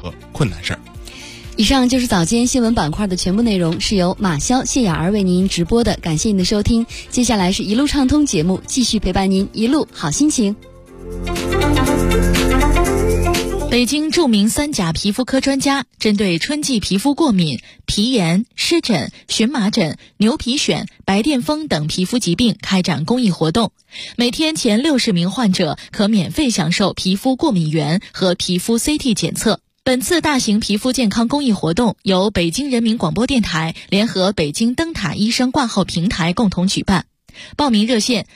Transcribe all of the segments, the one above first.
何困难事儿。 以上就是早间新闻板块的全部内容，是由马潇、谢雅儿为您直播的，感谢您的收听。接下来是一路畅通节目，继续陪伴您一路好心情。 北京著名3甲皮肤科专家针对春季皮肤过敏、皮炎、湿疹、荨麻疹、牛皮癣、白癜风等皮肤疾病开展公益活动，每天前60名患者可免费享受皮肤过敏原和皮肤 CT 检测。本次大型皮肤健康公益活动由北京人民广播电台联合北京灯塔医生挂号平台共同举办。报名热线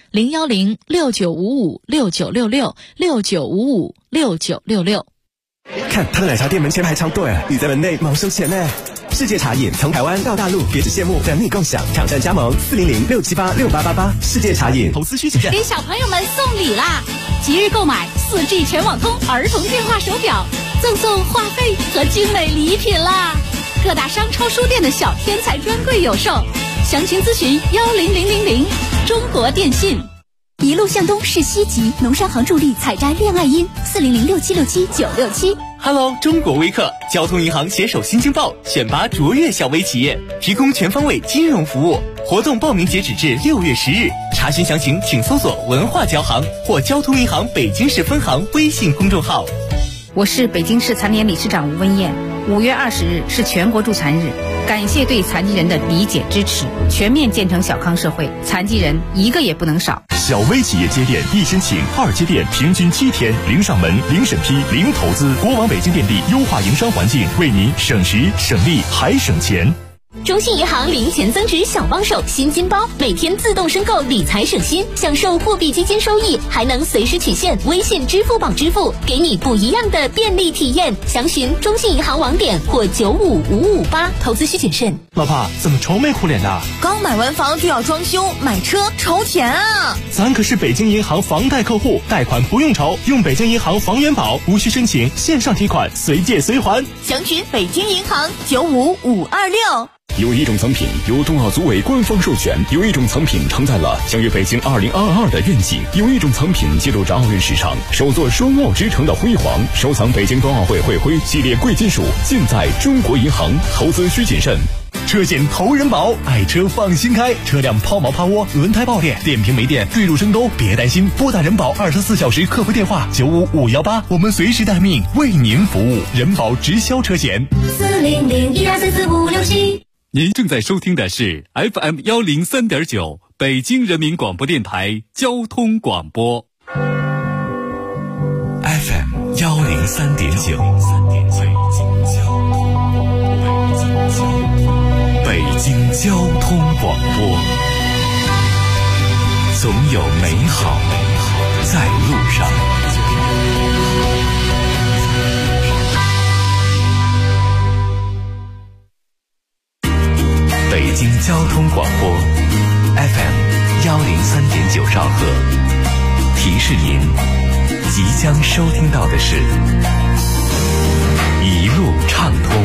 010-6955-6966 看他的奶茶店门前排长队，你在门内忙收钱呢。世界茶饮从台湾到大陆，别只羡慕，等你共享。抢占加盟400-678-6888。世界茶饮投资需谨慎。 给小朋友们送礼啦！即日购买4G 全网通儿童电话手表，赠送话费和精美礼品啦！各大商超书店的小天才专柜有售，详情咨询10000。中国电信。 一路向东是西极，农商行助力采摘恋爱音，4006767-967。 Hello， 中国微客，交通银行携手新京报选拔卓越小微企业，提供全方位金融服务。活动报名截止至6月10日，查询详情请搜索文化交行或交通银行北京市分行微信公众号。 我是北京市残联理事长吴文艳。5月20日是全国助残日，感谢对残疾人的理解支持，全面建成小康社会，残疾人一个也不能少。 小微企业接电一申请，2接电平均7天，零上门、零审批、零投资。国网北京电力优化营商环境，为您省时省力还省钱。 中信银行零钱增值小帮手新金包，每天自动申购理财省心，享受货币基金收益，还能随时取现微信、支付宝支付，给你不一样的便利体验。详询中信银行网点或95558。投资需谨慎。 老婆，怎么愁眉苦脸的？ 刚买完房就要装修，买车愁钱啊！ 咱可是北京银行房贷客户，贷款不用愁，用北京银行房元宝，无需申请，线上提款，随借随还。 详询北京银行95526。 有一种藏品由冬奥组委官方授权，有一种藏品承载了相约北京2022的愿景，有一种藏品记录着奥运史上首座双奥之城的辉煌。收藏北京冬奥会会徽系列贵金属，尽在中国银行，投资需谨慎。 车险投人保，爱车放心开，车辆抛锚趴窝、轮胎爆裂、电瓶没电、坠入深沟，别担心，拨打人保24小时客服电话95518，我们随时待命，为您服务。人保直销车险 40012444567。 您正在收听的是 FM103.9 北京人民广播电台交通广播。 FM103.9 北京交通广播，总有美好在路上。北京交通广播 FM103.9 兆赫，提示您即将收听到的是一路畅通。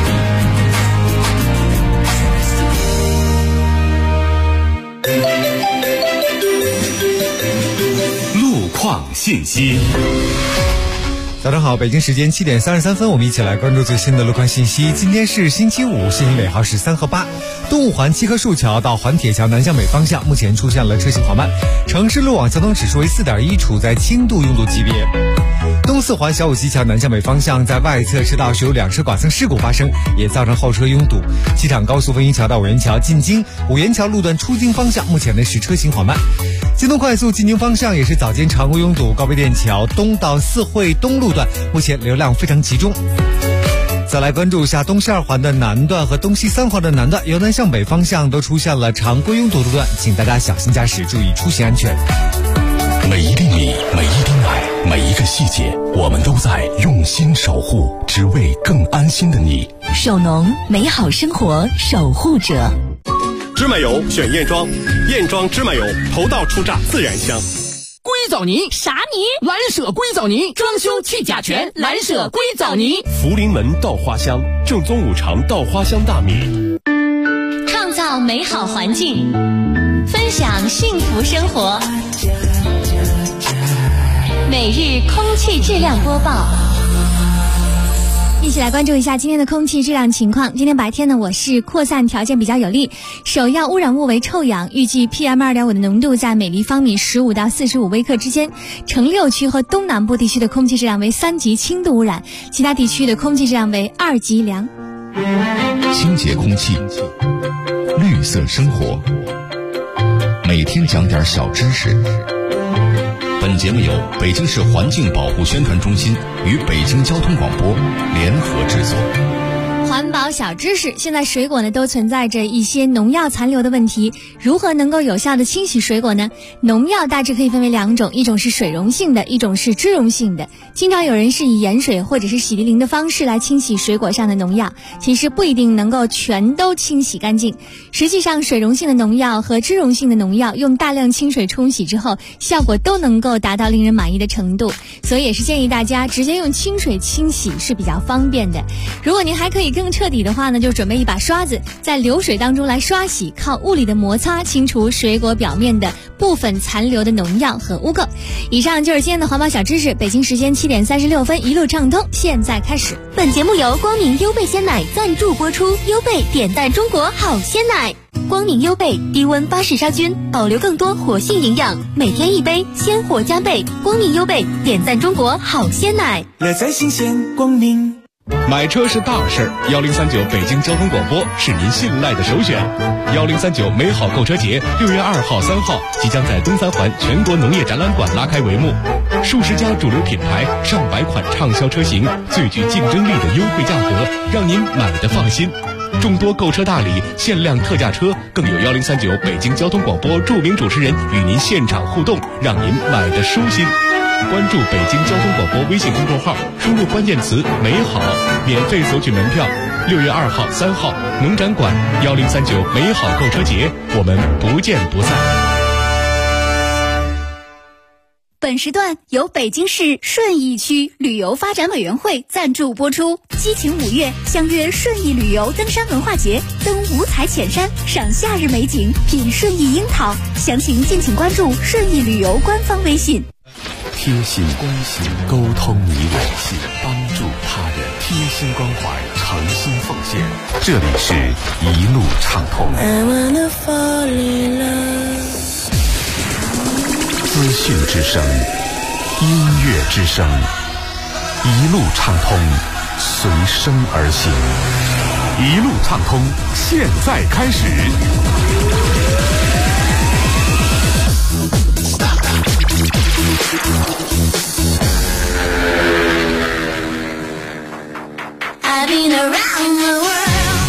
路况信息。 早上好，北京时间7点33分，我们一起来关注最新的路况信息。今天是星期五，信息尾号是3和8。东五环七棵树桥到环铁桥南向北方向，目前出现了车行缓慢，城市路网交通指数为4.1，处在轻度拥堵级别。东四环小武西桥南向北方向，在外侧车道是有2车剐蹭事故发生，也造成后车拥堵。机场高速分一桥到五元桥进京，五元桥路段出京方向，目前呢是车行缓慢。京东快速进京方向也是早间常规拥堵，高碑店桥东到四惠东路段目前流量非常集中。再来关注一下东西2环的南段和东西3环的南段，由南向北方向都出现了常规拥堵路段，请大家小心驾驶，注意出行安全。 每一粒米，每一滴奶，每一个细节，我们都在用心守护，只为更安心的你。 手农，美好生活守护者。 芝麻油选燕庄，燕庄芝麻油头道出榨自然香。 硅藻泥啥泥？ 蓝舍硅藻泥，装修去甲醛，蓝舍硅藻泥。 福临门稻花香，正宗五常稻花香大米。 创造美好环境，分享幸福生活。每日空气质量播报。 一起来关注一下今天的空气质量情况。今天白天呢，我市扩散条件比较有利，首要污染物为臭氧，预计 PM2.5 的浓度在每立方米15到45微克之间。城六区和东南部地区的空气质量为3级轻度污染，其他地区的空气质量为2级良。 清洁空气，绿色生活，每天讲点小知识。本节目由北京市环境保护宣传中心与北京交通广播联合制作。 环保小知识，现在水果呢都存在着一些农药残留的问题，如何能够有效的清洗水果呢？农药大致可以分为2种，一种是水溶性的，一种是脂溶性的。经常有人是以盐水或者是洗涤灵的方式来清洗水果上的农药，其实不一定能够全都清洗干净。实际上水溶性的农药和脂溶性的农药用大量清水冲洗之后，效果都能够达到令人满意的程度，所以也是建议大家直接用清水清洗是比较方便的。如果您还可以更彻底的话呢，就准备一把刷子，在流水当中来刷洗，靠物理的摩擦清除水果表面的部分残留的农药和污垢。以上就是今天的环保小知识，北京时间7点36分，一路畅通，现在开始。 本节目由光明优贝鲜奶赞助播出，优贝点赞中国好鲜奶。光明优贝低温巴氏杀菌，保留更多活性营养，每天1杯，鲜活加倍。光明优贝点赞中国好鲜奶， 乐在新鲜光明。 买车是大事，1039北京交通广播是您信赖的首选。1039美好购车节6月2号、3号即将在东三环全国农业展览馆拉开帷幕，数十家主流品牌、上百款畅销车型，最具竞争力的优惠价格，让您买得放心。众多购车大礼、限量特价车，更有1039北京交通广播著名主持人与您现场互动，让您买得舒心。关注北京交通广播微信公众号，输入关键词美好，免费索取门票。6月2号、3号农展馆1039美好购车节，我们不见不散。 本时段由北京市顺义区旅游发展委员会赞助播出。激情5月，相约顺义旅游登山文化节，登五彩浅山，赏夏日美景，品顺义樱桃。详情敬请关注顺义旅游官方微信。 贴心关心，沟通你我心，帮助他人，贴心关怀，诚心奉献。这里是一路畅通。资讯之声，音乐之声，一路畅通，随声而行。一路畅通，现在开始。 I've been around the world.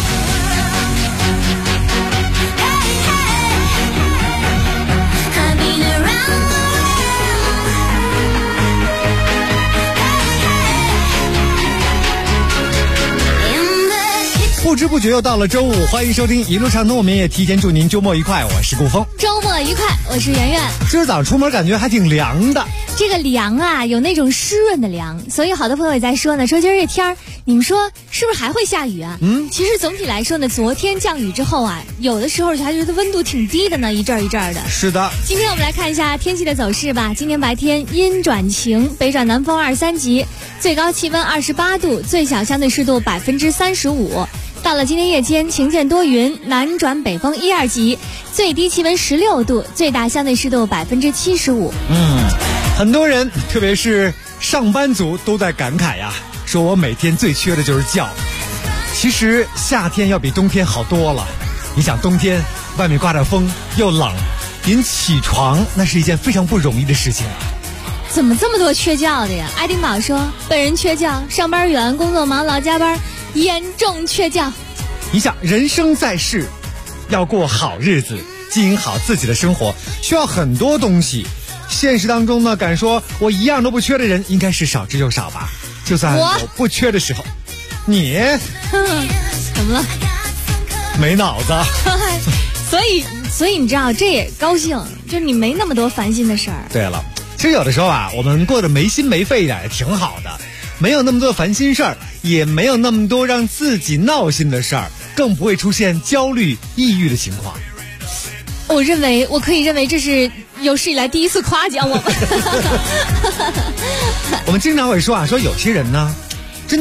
不知不觉又到了周五，欢迎收听一路畅通，我们也提前祝您周末愉快。我是顾峰， 周末愉快，我是圆圆。 今儿早上出门感觉还挺凉的， 这个凉啊，有那种湿润的凉，所以好多朋友也在说呢，说今儿这天儿，你们说是不是还会下雨啊？其实总体来说呢，昨天降雨之后啊，有的时候还觉得温度挺低的呢，一阵儿一阵儿的。 是的。 今天我们来看一下天气的走势吧。今天白天阴转晴，北转南风2、3级，最高气温28度，最小相对湿度35%。到了今天夜间，晴间多云，南转北风1、2级，最低气温16度，最大相对湿度75%。 很多人，特别是上班族都在感慨呀，说我每天最缺的就是觉。其实夏天要比冬天好多了。你想冬天外面刮着风又冷，您起床那是一件非常不容易的事情啊。 怎么这么多缺觉的呀？爱丁堡说，本人缺觉，上班远，工作忙，老加班，严重缺觉。 你想人生在世，要过好日子，经营好自己的生活，需要很多东西。现实当中呢，敢说我一样都不缺的人应该是少之又少吧。就算我不缺的时候，你怎么了？ 没脑子。 所以你知道，这也高兴，就是你没那么多烦心的事儿。 对了，其实有的时候啊，我们过得没心没肺一点也挺好的，没有那么多烦心事儿，也没有那么多让自己闹心的事儿，更不会出现焦虑、抑郁的情况。 我可以认为这是有史以来第一次夸奖我们。 我们经常会说啊，说有些人呢，真的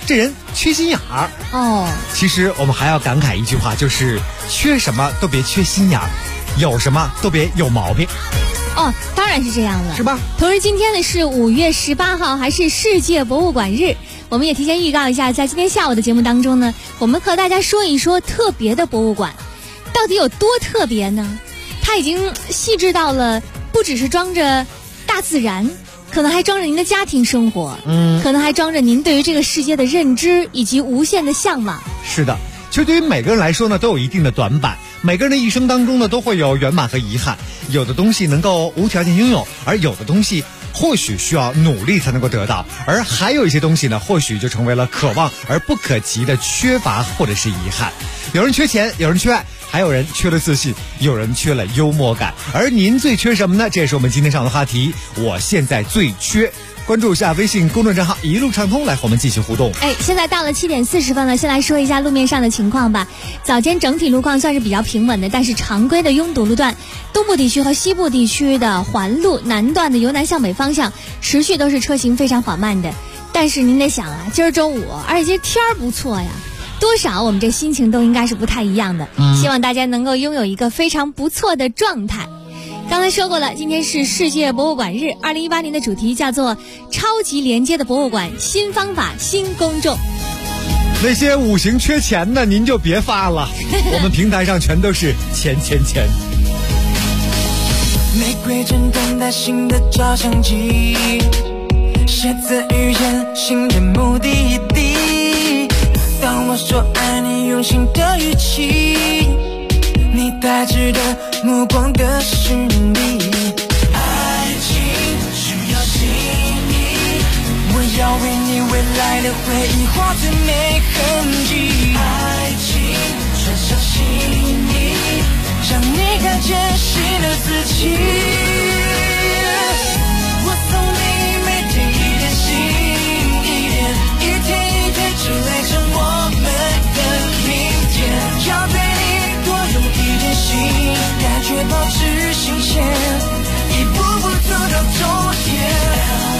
这人缺心眼儿。 哦， 其实我们还要感慨一句话，就是缺什么都别缺心眼儿，有什么都别有毛病。 哦，当然是这样了， 是吧？ 同时今天呢是5月18号，还是世界博物馆日。我们也提前预告一下，在今天下午的节目当中呢，我们和大家说一说特别的博物馆到底有多特别呢？它已经细致到了不只是装着大自然，可能还装着您的家庭生活，可能还装着您对于这个世界的认知以及无限的向往。 是的，其实对于每个人来说呢，都有一定的短板。每个人的一生当中呢，都会有圆满和遗憾。有的东西能够无条件拥有，而有的东西或许需要努力才能够得到，而还有一些东西呢，或许就成为了可望而不可及的缺乏或者是遗憾。有人缺钱，有人缺爱，还有人缺了自信，有人缺了幽默感。而您最缺什么呢？这也是我们今天上的话题。我现在最缺。关注一下微信公众账号一路畅通，来和我们继续互动。 现在到了7点40分了，先来说一下路面上的情况吧。早间整体路况算是比较平稳的，但是常规的拥堵路段，东部地区和西部地区的环路南段的由南向北方向持续都是车行非常缓慢的。但是您得想啊，今儿周五，而且今儿天儿不错呀，多少我们这心情都应该是不太一样的。希望大家能够拥有一个非常不错的状态。刚才说过了，今天是世界博物馆日，2018年的主题叫做超级连接的博物馆，新方法新公众。 那些五行缺钱的您就别发了，我们平台上全都是钱。 玫瑰正等待新的照相机，写字语言新的目的地。当我说爱你，用心的语气，你带着的目光的是你。爱情需要细腻，我要为你未来的回忆画最美痕迹。爱情穿上细腻，让你看见新的自己。我送你每天一点心一点，一天一天积累成我们的明天。要对你多用一点心，感觉保持新鲜，一步步走到终点。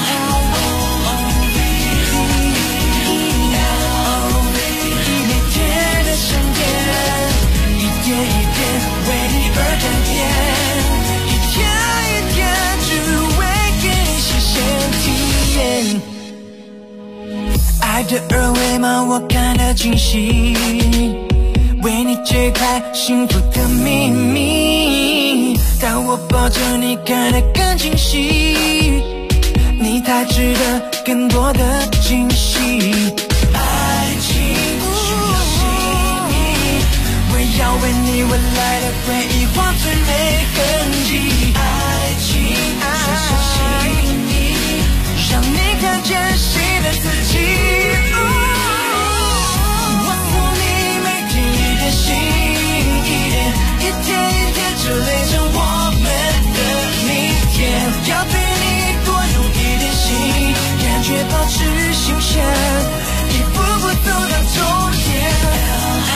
每天的想念，一点一点为你而改变，一天一天只为给你新鲜体验。爱的二维码我看得清晰，为你揭开幸福的秘密。当我抱着你看得更清晰，你才值得更多的惊喜。爱情需要细腻，我要为你未来的回忆画最美痕迹。爱情需要细腻，让你看见新的自己。我送你每天一点心一点，一天一天积累成我们的明天。要对你多用一点心，感觉保持新鲜，一步步走到终点。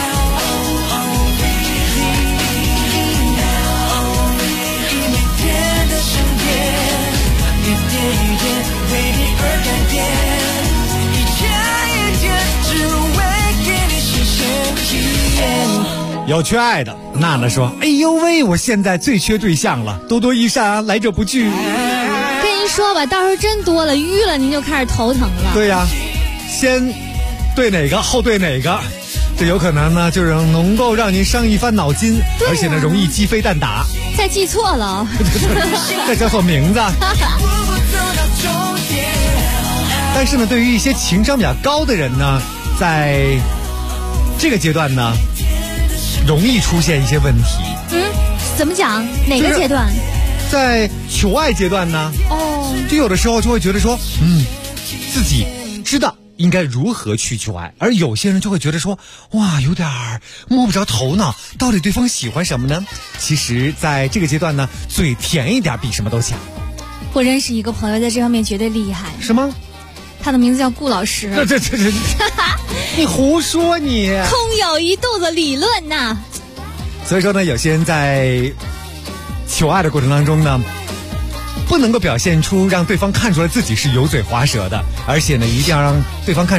每天的想念，一点一点为你而改变，一天一天只为给你新鲜体验。 有缺爱的，娜娜说：“哎呦喂，我现在最缺对象了，多多益善啊，来者不拒。” 跟您说吧，到时候真多了淤了，您就开始头疼了。 对呀，先对哪个后对哪个，这有可能呢，就是能够让您伤一番脑筋，而且呢，容易鸡飞蛋打。 再记错了， 这叫错名字。但是呢，对于一些情商比较高的人呢，在这个阶段呢，容易出现一些问题。 怎么讲？哪个阶段？ 在求爱阶段呢？就有的时候就会觉得说，自己知道应该如何去求爱，而有些人就会觉得说，哇，有点摸不着头脑，到底对方喜欢什么呢？其实在这个阶段呢，嘴甜一点比什么都强。 我认识一个朋友，在这方面绝对厉害。 是吗？ 他的名字叫顾老师。 这你胡说你！ 空有一肚子理论呐。 所以说呢，有些人在求爱的过程当中呢，不能够表现出让对方看出来自己是油嘴滑舌的，而且呢，一定要让对方看出来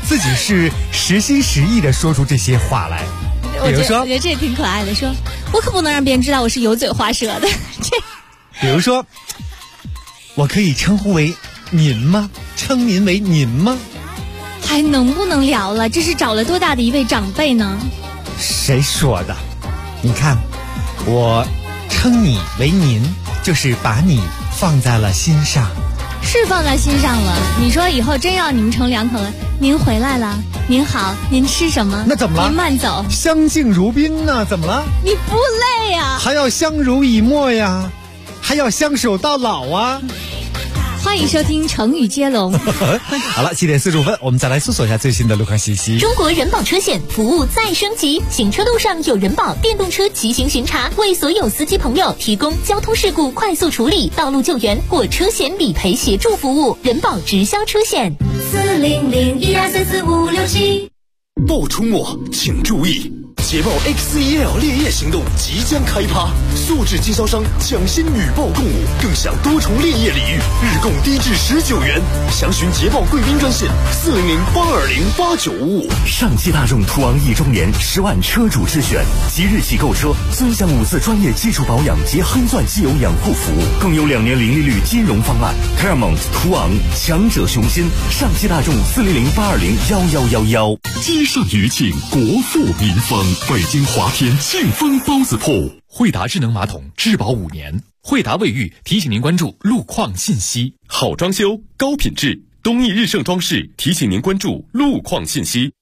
自己是实心实意的说出这些话来。比如说， 我觉得这也挺可爱的，说我可不能让别人知道我是油嘴滑舌的。 比如说，我可以称呼为您吗？称您为您吗？ 还能不能聊了？这是找了多大的一位长辈呢？ 谁说的？你看，我称你为您，就是把你放在了心上。 是放在心上了。你说以后真要你们成两口了，您回来了，您好，您吃什么？ 那怎么了？ 您慢走。 相敬如宾呢？怎么了？ 你不累呀？ 还要相濡以沫呀，还要相守到老啊。 欢迎收听成语接龙。 好了，7点45分，我们再来搜索一下最新的路况信息。 中国人保车险服务再升级，行车路上有人保电动车骑行巡查，为所有司机朋友提供交通事故快速处理、道路救援或车险理赔协助服务。人保直销车险 40012344567。 报出没，请注意！捷豹 XEL 烈焰行动即将开趴，素质经销商抢先女报共舞，更享多重烈焰礼遇，日供低至19元。详询捷豹贵宾专线400-820-8955。 上汽大众途昂1周年10万车主智选，即日起购车尊享5次专业基础保养及黑钻机油养护服务，更有2年零利率金融方案。Paramount 途昂，强者雄心。上汽大众400-820-1111。 积善余庆，国富民丰。北京华天庆丰包子铺， 惠达智能马桶质保5年。惠达卫浴提醒您关注路况信息。 好装修，高品质，东益日盛装饰提醒您关注路况信息。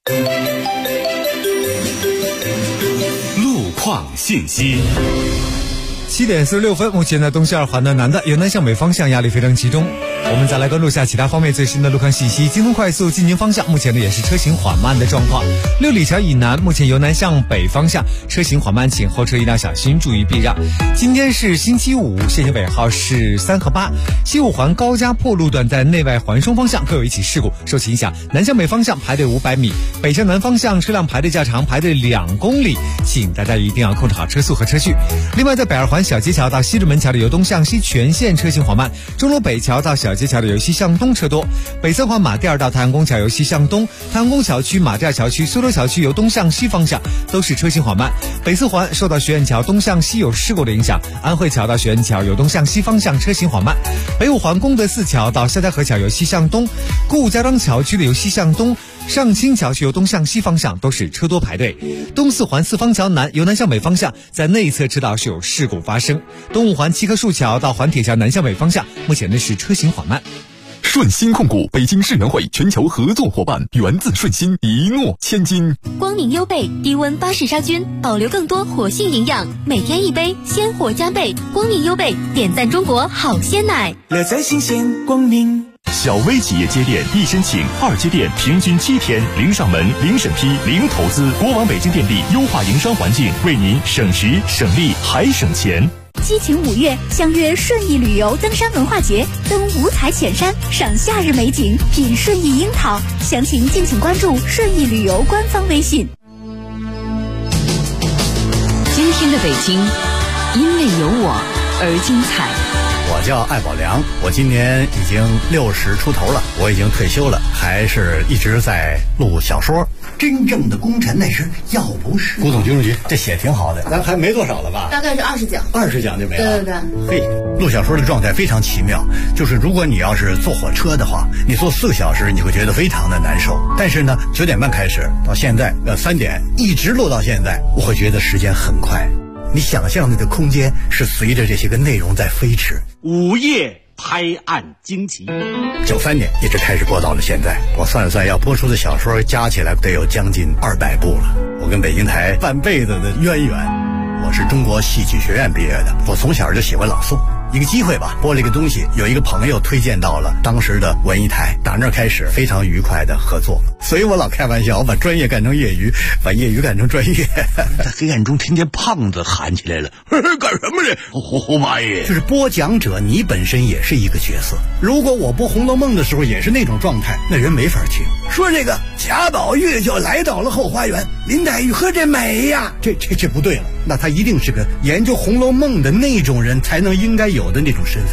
路况信息。 7点46分，目前在东西二环的南的由南向北方向压力非常集中。我们再来关注下其他方面最新的路况信息。京通快速进京方向目前呢也是车行缓慢的状况。六里桥以南目前由南向北方向车行缓慢，请后车一定要小心，注意避让。今天是星期五，限行尾号是3和8。西五环高家坡路段在内外环双方向各有一起事故，受其影响，南向北方向排队500米，北向南方向车辆排队较长，排队2公里，请大家一定要控制好车速和车距。另外，在北二环小街桥到西直门桥的由东向西全线车行缓慢，钟楼北桥到小街桥的由西向东车多，北三环马甸到太阳宫桥由西向东，太阳宫桥区、马甸桥区、苏州桥区由东向西方向都是车行缓慢。北四环受到学院桥东向西有事故的影响，安慧桥到学院桥由东向西方向车行缓慢。北五环功德寺桥到肖家河桥由西向东，顾家庄桥区的由西向东，上清桥区由东向西方向都是车多排队。东四环四方桥南由南向北方向在内侧车道是有事故发生。东五环七棵树桥到环铁桥南向北方向目前呢是车行缓慢。 顺鑫控股北京世能会全球合作伙伴，源自顺鑫，一诺千金。 光明优贝低温巴氏杀菌，保留更多活性营养，每天一杯，鲜活加倍。光明优贝点赞中国好鲜奶， 乐在新鲜光明。 小微企业接电，一申请2接电，平均7天，零上门，零审批，零投资。国网北京电力优化营商环境，为您省时省力还省钱。 激情5月，相约顺义旅游登山文化节，登五彩浅山，赏夏日美景，品顺义樱桃。详情敬请关注顺义旅游官方微信。 今天的北京，因为有我而精彩。 我叫艾宝良，我今年已经60出头了，我已经退休了，还是一直在录小说。 真正的功臣那是要不是古董军事局，这写挺好的，咱还没多少了吧？ 大概是20奖 ，20奖就没了。 对。 嘿，录小说的状态非常奇妙，就是如果你要是坐火车的话，你坐4个小时，你会觉得非常的难受。但是呢，9点半开始到现在3点，一直录到现在，我会觉得时间很快。你想象那个空间是随着这些个内容在飞驰。 午夜拍案惊奇 ，93年一直开始播到了现在，我算了算，要播出的小说加起来得有将近200部了。我跟北京台半辈子的渊源，我是中国戏剧学院毕业的，我从小就喜欢朗诵。一个机会吧，播了一个东西，有一个朋友推荐到了当时的文艺台，打那儿开始非常愉快的合作。所以我老开玩笑，我把专业干成业余，把业余干成专业。 在黑暗中听见胖子喊起来了，干什么呢？胡八爷， 就是播讲者，你本身也是一个角色。如果我播《红楼梦》的时候也是那种状态，那人没法听。说这个贾宝玉就来到了后花园，林黛玉喝这美呀，这不对了。那他一定是个研究《红楼梦》的那种人才能应该有的那种身份。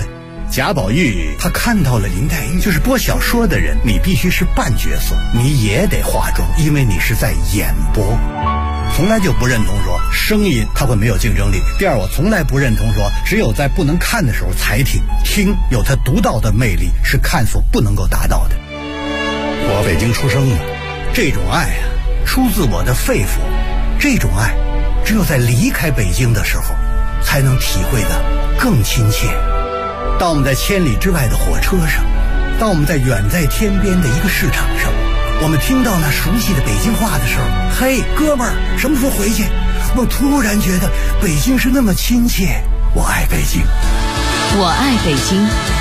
贾宝玉他看到了林黛玉，就是播小说的人，你必须是扮角色，你也得化妆，因为你是在演播。从来就不认同说声音它会没有竞争力。第二，我从来不认同说只有在不能看的时候才听，听有它独到的魅力，是看所不能够达到的。我北京出生的，这种爱啊，出自我的肺腑。这种爱，只有在离开北京的时候，才能体会得更亲切。当我们在千里之外的火车上，当我们在远在天边的一个市场上，我们听到那熟悉的北京话的时候，嘿，哥们儿，什么时候回去？我突然觉得北京是那么亲切。我爱北京， 我爱北京，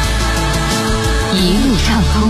一路畅通。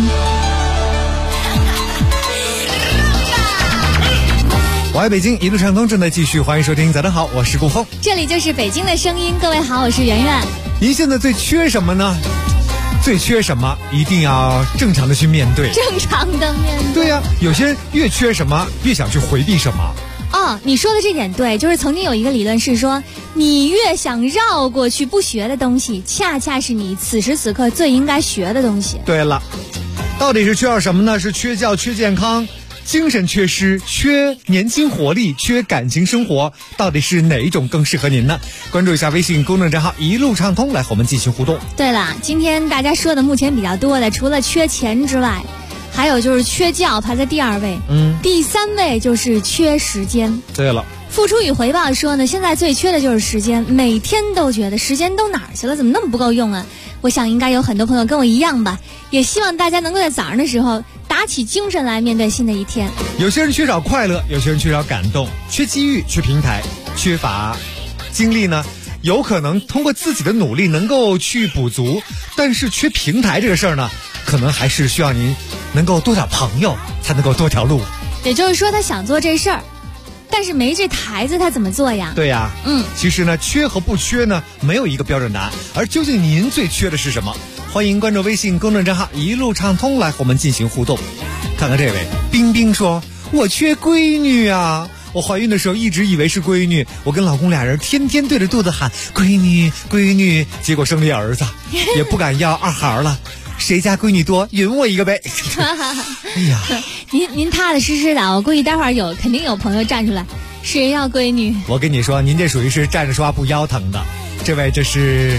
我爱北京，一路畅通正在继续，欢迎收听。早上好，我是顾峰， 这里就是北京的声音。各位好，我是圆圆。 您现在最缺什么呢？最缺什么？一定要正常的去面对。 正常的面对。 对呀，有些人越缺什么，越想去回避什么。 哦，你说的这点对，就是曾经有一个理论是说，你越想绕过去不学的东西，恰恰是你此时此刻最应该学的东西。 对了，到底是缺少什么呢？是缺觉、缺健康、精神缺失、缺年轻活力、缺感情生活，到底是哪一种更适合您呢？关注一下微信公众账号一路畅通，来和我们进行互动。 对了，今天大家说的目前比较多的，除了缺钱之外，还有就是缺觉，排在第2位。第3位就是缺时间。 对了， 付出与回报说呢，现在最缺的就是时间，每天都觉得时间都哪儿去了，怎么那么不够用啊？我想应该有很多朋友跟我一样吧，也希望大家能够在早上的时候打起精神来面对新的一天。 有些人缺少快乐，有些人缺少感动，缺机遇，缺平台，缺乏精力呢，有可能通过自己的努力能够去补足，但是缺平台这个事儿呢，可能还是需要您能够多点朋友，才能够多条路。 也就是说，他想做这事儿，但是没这台子，他怎么做呀？ 对呀，其实呢，缺和不缺呢，没有一个标准答案。而究竟您最缺的是什么？欢迎关注微信公众账号一路畅通，来和我们进行互动。看看这位冰冰说，我缺闺女啊，我怀孕的时候一直以为是闺女，我跟老公俩人天天对着肚子喊闺女闺女，结果生了一儿子，也不敢要2孩了，谁家闺女多允我一个呗。哎呀， 您踏踏实实的，我估计待会儿肯定有朋友站出来，谁要闺女？ 我跟你说，您这属于是站着说话不腰疼的。这位这是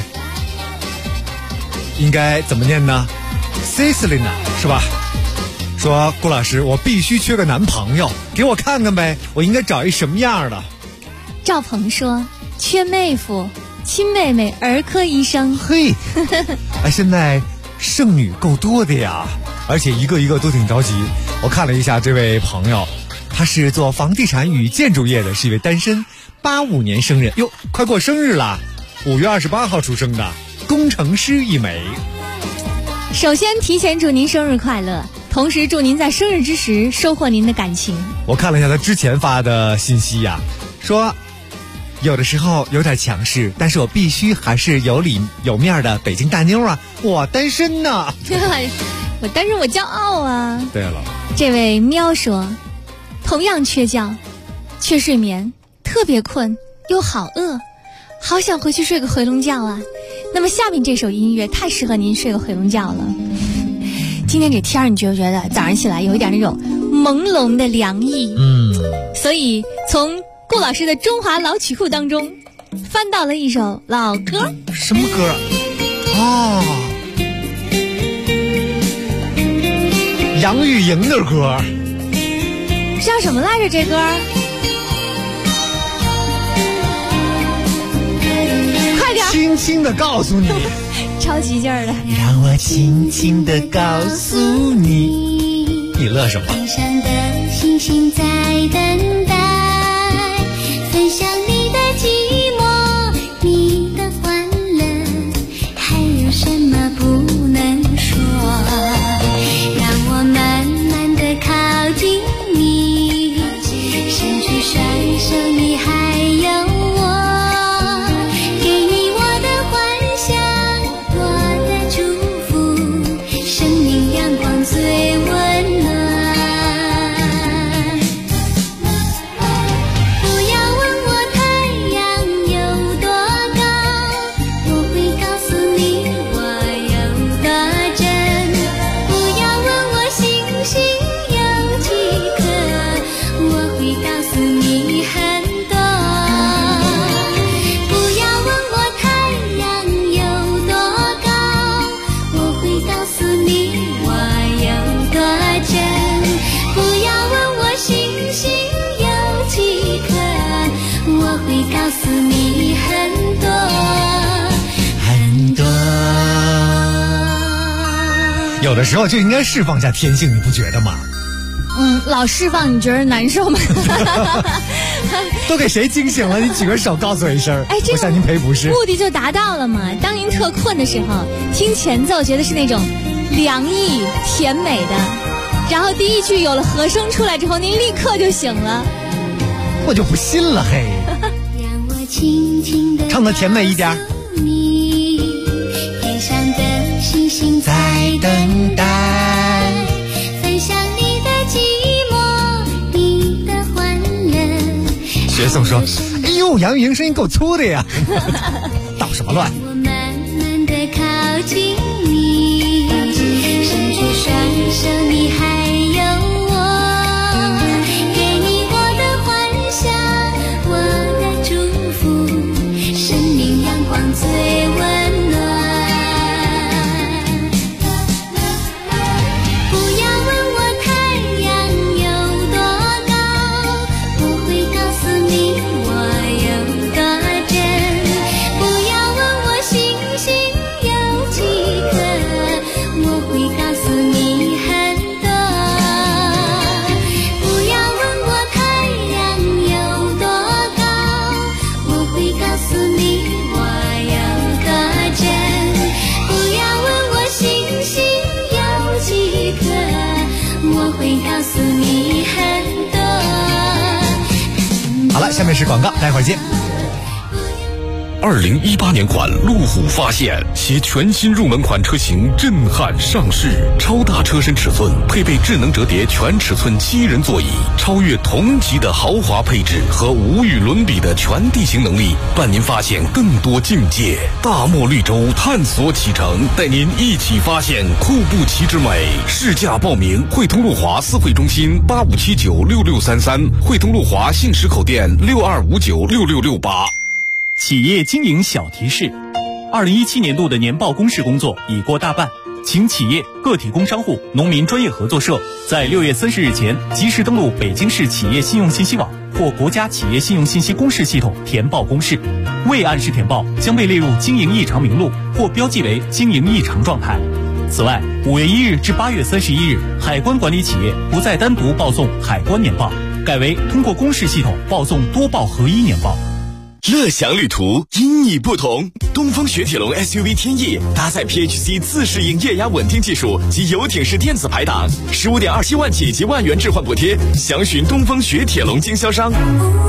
应该怎么念呢？ Cecilina 是吧？说顾老师，我必须缺个男朋友，给我看看呗，我应该找一什么样的？ 赵鹏说，缺妹夫、亲妹妹、儿科医生。 嘿，现在剩女够多的呀，而且一个一个都挺着急。我看了一下这位朋友，他是做房地产与建筑业的，是一位单身，85年生人，哟，快过生日了，5月28号出生的，工程师一枚。 首先提前祝您生日快乐，同时祝您在生日之时收获您的感情。 我看了一下他之前发的信息呀，说有的时候有点强势，但是我必须还是有理有面的北京大妞啊，我单身呢。 我单身我骄傲啊。 对了， 这位喵说，同样缺觉，缺睡眠，特别困又好饿，好想回去睡个回笼觉啊。那么下面这首音乐太适合您睡个回笼觉了。今天这天儿，你觉不觉得早上起来有一点那种朦胧的凉意？所以从顾老师的中华老曲库当中翻到了一首老歌。 什么歌？哦，杨钰莹的歌。 叫什么来着这歌？快点， 轻轻地告诉你。 超级劲儿的， 让我轻轻地告诉你。你乐什么？ 天上的星星在等待，分享你的寂寞，你的欢乐，还有什么不能说？让我慢慢地靠近你，伸出双手，你还有我，给你我的幻想，我的祝福，生命阳光最温暖。 诉你很多。不要问我太阳有多高，我会告诉你我有多真。不要问我星星有几颗，我会告诉你很多很多。 有的时候就应该释放一下天性，你不觉得吗？ 老释放你觉得难受吗？ 都给谁惊醒了？你举个手告诉我一声，我向您赔不是。 目的就达到了嘛。当您特困的时候，听前奏觉得是那种凉意甜美的，然后第一句有了和声出来之后，您立刻就醒了。 我就不信了嘿。 让我轻轻地唱得甜美一点。 天上的星星在等待，分享你的寂寞，你的欢乐。 学宋说：“哎呦，杨钰莹声音够粗的呀，捣什么乱？” 我慢慢地靠近你，伸出双手，你还有我，给你我的幻想，我的祝福，生命阳光最温暖。不要问我太阳有多高，我会告诉你我有多真。不要问我星星有几颗，我会告诉你很多。不要问我太阳有多高，我会告诉你我有多真。不要问我星星有几颗，我会告诉你很多。 好了，下面是广告，待会儿见。 2018年款路虎发现，其全新入门款车型震撼上市，超大车身尺寸，配备智能折叠全尺寸7人座椅，超越同级的豪华配置和无与伦比的全地形能力，伴您发现更多境界。大漠绿洲探索启程，带您一起发现库布齐之美。试驾报名：汇通路华4会中心85796633，汇通路华信实口店62596668。 企业经营小提示：2017年度的年报公示工作已过大半，请企业、个体工商户、农民专业合作社在6月30日前及时登录北京市企业信用信息网或国家企业信用信息公示系统填报公示，未按时填报将被列入经营异常名录或标记为经营异常状态。此外，5月1日至8月31日，海关管理企业不再单独报送海关年报，改为通过公示系统报送多报合一年报。 乐享旅途因你不同，东风雪铁龙 SUV 天翼搭载 PHC 自适应液压稳定技术及游艇式电子排档，15.27万起及万元置换补贴，详询东风雪铁龙经销商。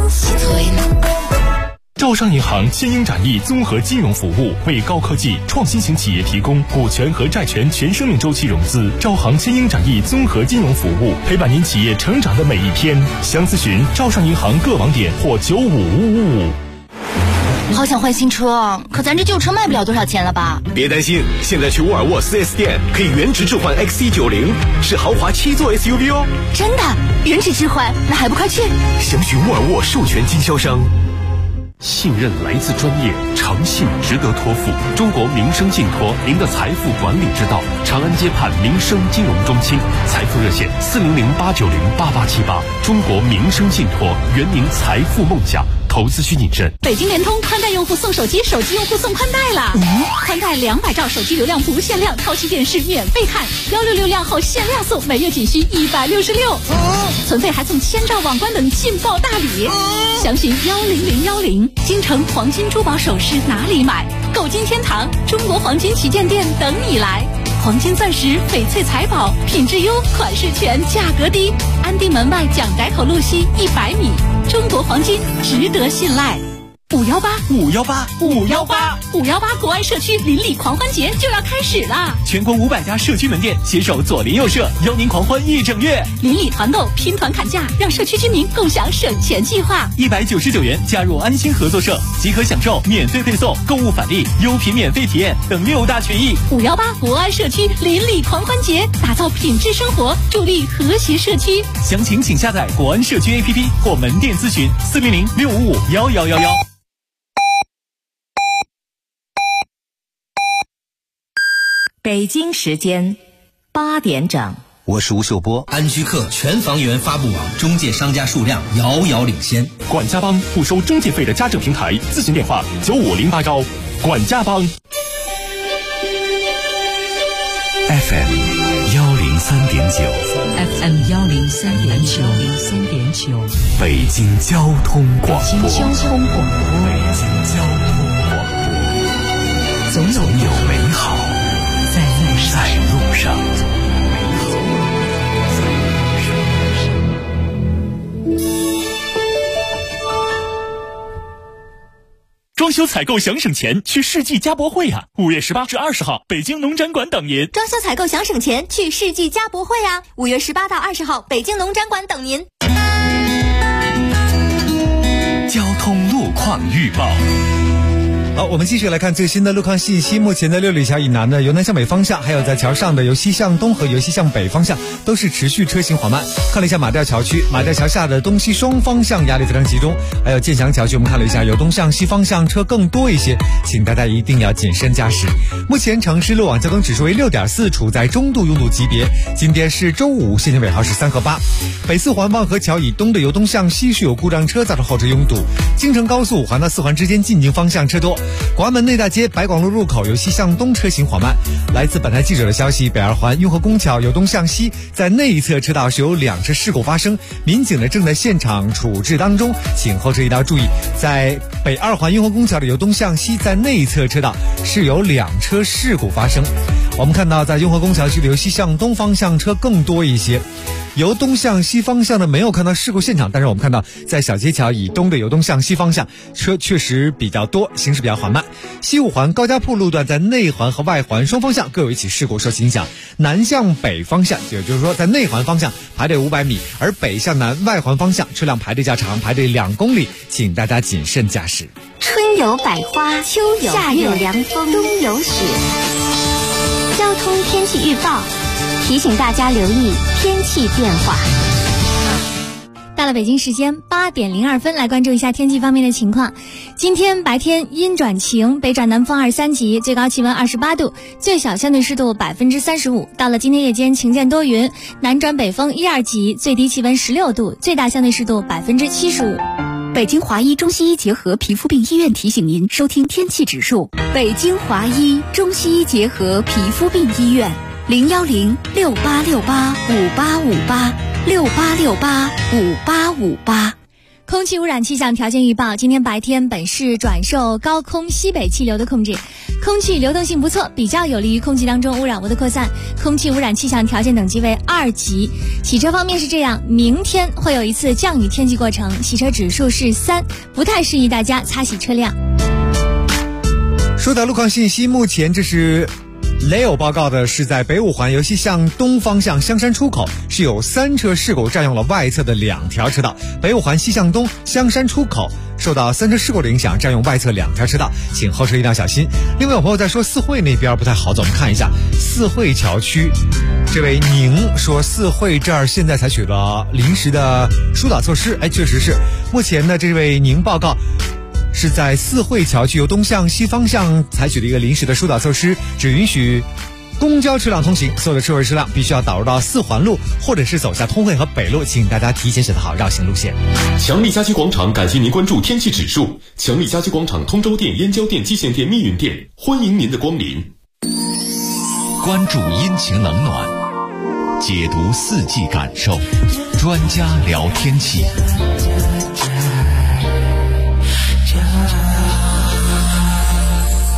招商银行新英展翼综合金融服务为高科技创新型企业提供股权和债权全生命周期融资。招行新英展翼综合金融服务，陪伴您企业成长的每一天。详咨询招商银行各网点或95555。 好想换新车，可咱这旧车卖不了多少钱了吧？ 别担心，现在去沃尔沃 4S 店可以原值置换 XC90，是豪华7座 SUV 哦。 真的，原值置换，那还不快去？ 详询沃尔沃授权经销商。 信任来自专业，诚信值得托付。中国民生信托，您的财富管理之道。长安街畔民生金融中心，财富热线400-890-8878。中国民生信托，圆您财富梦想。 投资需谨慎。 北京联通宽带用户送手机，手机用户送宽带啦！宽带200兆手机流量不限量，套系电视免费看，166量后限量送，每月仅需166。存费还送1000兆网关等劲爆大礼，详询10010。京城黄金珠宝首饰哪里买？购金天堂中国黄金旗舰店等你来。 黄金、钻石、翡翠、财宝，品质优，款式全，价格低。安定门外蒋宅口路西100米，中国黄金值得信赖。 518国安社区邻里狂欢节就要开始了， 全国500家社区门店携手左邻右舍，邀您狂欢1整月。 邻里团购，拼团砍价，让社区居民共享省钱计划。 199元加入安心合作社，即可享受免费配送、购物返利、优品免费体验等6大权益。 518国安社区邻里狂欢节，打造品质生活，助力和谐社区。 详情请下载国安社区 APP 或门店咨询400-655-1111。 北京时间8点整， 我是吴秀波。安居客全房源发布网中介商家数量遥遥领先。 管家帮不收中介费的家政平台，咨询电话9508高。管家帮。 FM 103.9， 北京交通广播， 总有美好在路上。 装修采购想省钱，去世纪家博会啊！5月18至20号，北京农展馆等您。 装修采购想省钱，去世纪家博会啊！5月18到20号，北京农展馆等您。 交通路况预报。 好，我们继续来看最新的路况信息。目前的六里桥以南的由南向北方向，还有在桥上的由西向东和由西向北方向，都是持续车型缓慢。看了一下马吊桥区，马吊桥下的东西双方向压力非常集中。还有建祥桥区，我们看了一下，由东向西方向车更多一些，请大家一定要谨慎驾驶。目前城市路网交通指数为6.4，处在中度拥堵级别。今天是周五，限行尾号是3和8。北四环望河桥以东的由东向西是有故障车造成后车拥堵。京承高速5环到4环之间进京方向车多。广安门内大街白广路入口由西向东车行缓慢。来自本台记者的消息，北二环雍和宫桥由东向西在内一侧车道是有2车事故发生，民警呢正在现场处置当中，请后车一定要注意。在北二环雍和宫桥的由东向西在内侧车道是有2车事故发生。我们看到在雍和宫桥区的由西向东方向车更多一些。由东向西方向的没有看到事故现场，但是我们看到在小街桥以东的由东向西方向车确实比较多，行驶比较缓慢。西五环高家铺路段在内环和外环双方向各有一起事故受影响，南向北方向，也就是说在内环方向排队500米，而北向南外环方向车辆排队较长，排队2公里，请大家谨慎驾驶。 春有百花，秋有夏有凉风，冬有雪。交通天气预报提醒大家留意天气变化。 到了北京时间8点02分，来关注一下天气方面的情况。今天白天阴转晴，北转南风2、3级，最高气温28度，最小相对湿度35%。到了今天夜间晴间多云，南转北风1、2级，最低气温16度，最大相对湿度75%。 北京华医中西医结合皮肤病医院提醒您收听天气指数。北京华医中西医结合皮肤病医院，010-6868-5858，6868-5858。 空气污染气象条件预报，今天白天本市转受高空西北气流的控制，空气流动性不错，比较有利于空气当中污染物的扩散，空气污染气象条件等级为2级。洗车方面是这样，明天会有一次降雨天气过程，洗车指数是3，不太适宜大家擦洗车辆。 说到路况信息，目前这是雷欧报告的是在北五环由西向东方向香山出口是有3车事故占用了外侧的2条车道，北五环西向东香山出口受到3车事故的影响，占用外侧2条车道，请后车一定要小心。另外有朋友在说四惠那边不太好走，我们看一下四惠桥区，这位宁说四惠这儿现在采取了临时的疏导措施，确实是。目前呢，这位宁报告是在四惠桥区由东向西方向采取了一个临时的疏导措施，只允许公交车辆通行，所有的车位车辆必须要导入到4环路或者是走下通惠和北路，请大家提前选择好绕行路线。 强力家居广场感谢您关注天气指数。强力家居广场通州店、燕郊店、蓟县店、密云店，欢迎您的光临。 关注阴晴冷暖，解读四季感受，专家聊天气。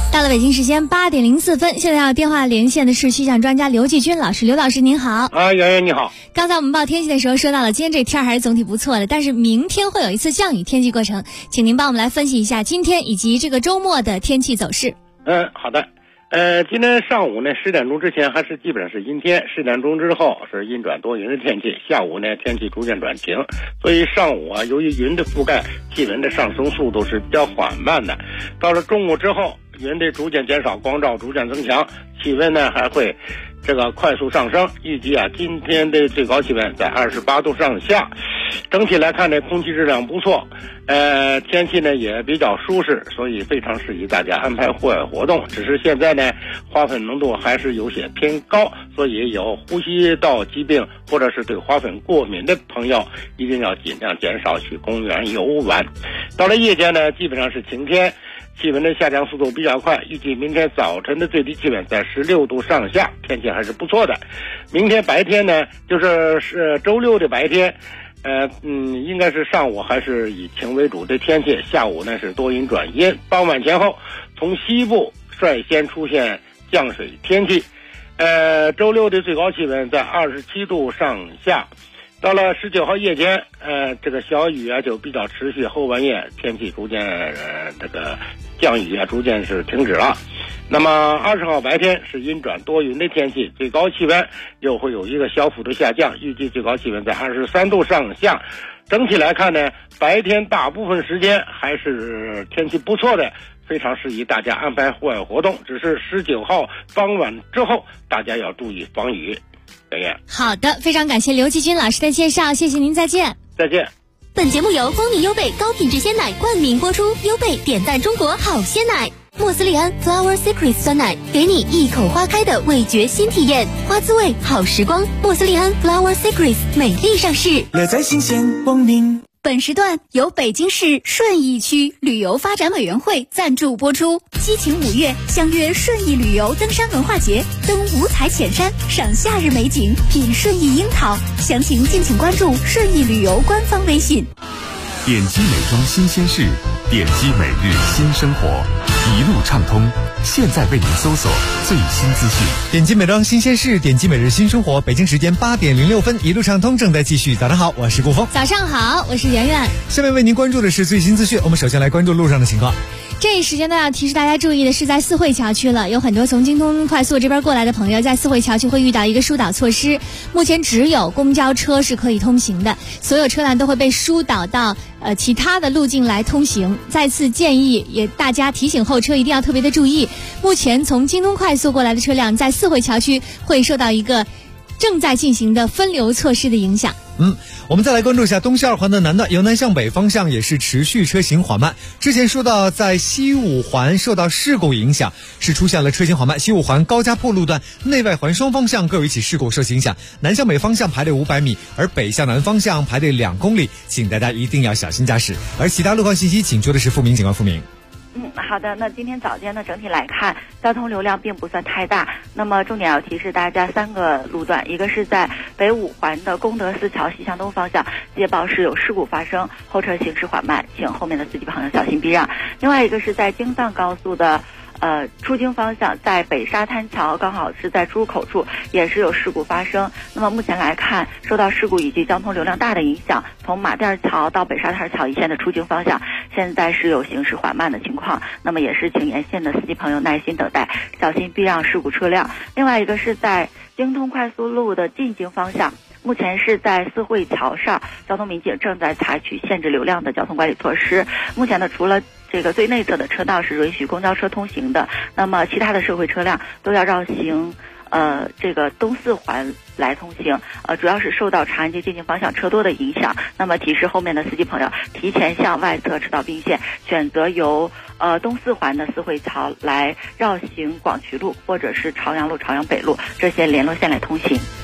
到了北京时间8点04分，现在要电话连线的是气象专家刘继军老师。刘老师您好。 圆圆你好。 刚才我们报天气的时候说到了，今天这天还是总体不错的，但是明天会有一次降雨天气过程，请您帮我们来分析一下今天以及这个周末的天气走势。 好的。今天上午呢10点钟之前还是基本上是阴天，10点钟之后是阴转多云的天气，下午呢天气逐渐转晴，所以上午由于云的覆盖，气温的上升速度是比较缓慢的。到了中午之后，云的逐渐减少，光照逐渐增强，气温呢还会快速上升，预计今天的最高气温在28度上下。整体来看呢，空气质量不错，天气呢也比较舒适，所以非常适宜大家安排户外活动。只是现在呢，花粉浓度还是有些偏高，所以有呼吸道疾病或者是对花粉过敏的朋友，一定要尽量减少去公园游玩。到了夜间呢，基本上是晴天，气温的下降速度比较快，预计明天早晨的最低气温在16度上下，天气还是不错的。明天白天呢，就是周六的白天，应该是上午还是以晴为主的天气，下午呢是多云转阴，傍晚前后从西部率先出现降水天气。周六的最高气温在27度上下。到了19号夜间，小雨就比较持续，后半夜天气逐渐降雨逐渐是停止了。那么20号白天是阴转多云的天气，最高气温又会有一个小幅度下降，预计最高气温在23度上下。整体来看呢，白天大部分时间还是天气不错的，非常适宜大家安排户外活动。只是19号傍晚之后，大家要注意防雨。 好的，非常感谢刘继军老师的介绍，谢谢您，再见。 再见。 本节目由蜂蜜优贝高品质鲜奶冠名播出，优贝点赞中国好鲜奶。莫斯利安 Flower Secret 酸奶，给你一口花开的味觉新体验，花滋味好时光。莫斯利安 Flower Secret 美丽上市， 乐在新鲜光临。 本时段由北京市顺义区旅游发展委员会赞助播出。激情5月，相约顺义旅游登山文化节，登五彩浅山，赏夏日美景，品顺义樱桃。详情敬请关注顺义旅游官方微信。 点击美妆新鲜事，点击每日新生活，一路畅通。现在为您搜索最新资讯。 点击美妆新鲜事，点击每日新生活。北京时间8点06分，一路畅通正在继续。早上好，我是顾峰。 早上好，我是圆圆。 下面为您关注的是最新资讯。我们首先来关注路上的情况。 这一时间呢，要提示大家注意的是，在四惠桥区了，有很多从京通快速这边过来的朋友，在四惠桥区会遇到一个疏导措施。目前只有公交车是可以通行的，所有车辆都会被疏导到其他的路径来通行。再次建议也大家提醒后车一定要特别的注意。目前从京通快速过来的车辆，在四惠桥区会受到一个正在进行的分流措施的影响。 我们再来关注一下东西二环的南段，由南向北方向也是持续车行缓慢。之前说到在西五环受到事故影响，是出现了车行缓慢。西五环高家坡路段内外环双方向各有一起事故受影响，南向北方向排队500米，而北向南方向排队2公里，请大家一定要小心驾驶。而其他路况信息，请出的是付明警官付明。 好的，那今天早间呢，整体来看，交通流量并不算太大。那么重点要提示大家3个路段，一个是在北五环的功德寺桥西向东方向，接报是有事故发生，后车行驶缓慢，请后面的司机朋友小心避让。另外一个是在京藏高速的出京方向，在北沙滩桥刚好是在出入口处，也是有事故发生。那么目前来看，受到事故以及交通流量大的影响，从马甸桥到北沙滩桥一线的出京方向，现在是有行驶缓慢的情况。那么也是请沿线的司机朋友耐心等待，小心避让事故车辆。另外一个是在京通快速路的进京方向，目前是在四惠桥上，交通民警正在采取限制流量的交通管理措施。目前呢，除了这个最内侧的车道是允许公交车通行的，那么其他的社会车辆都要绕行这个东四环来通行，主要是受到长安街进京方向车多的影响。那么提示后面的司机朋友提前向外侧车道并线，选择由东四环的四惠桥来绕行广渠路或者是朝阳路、朝阳北路这些联络线来通行。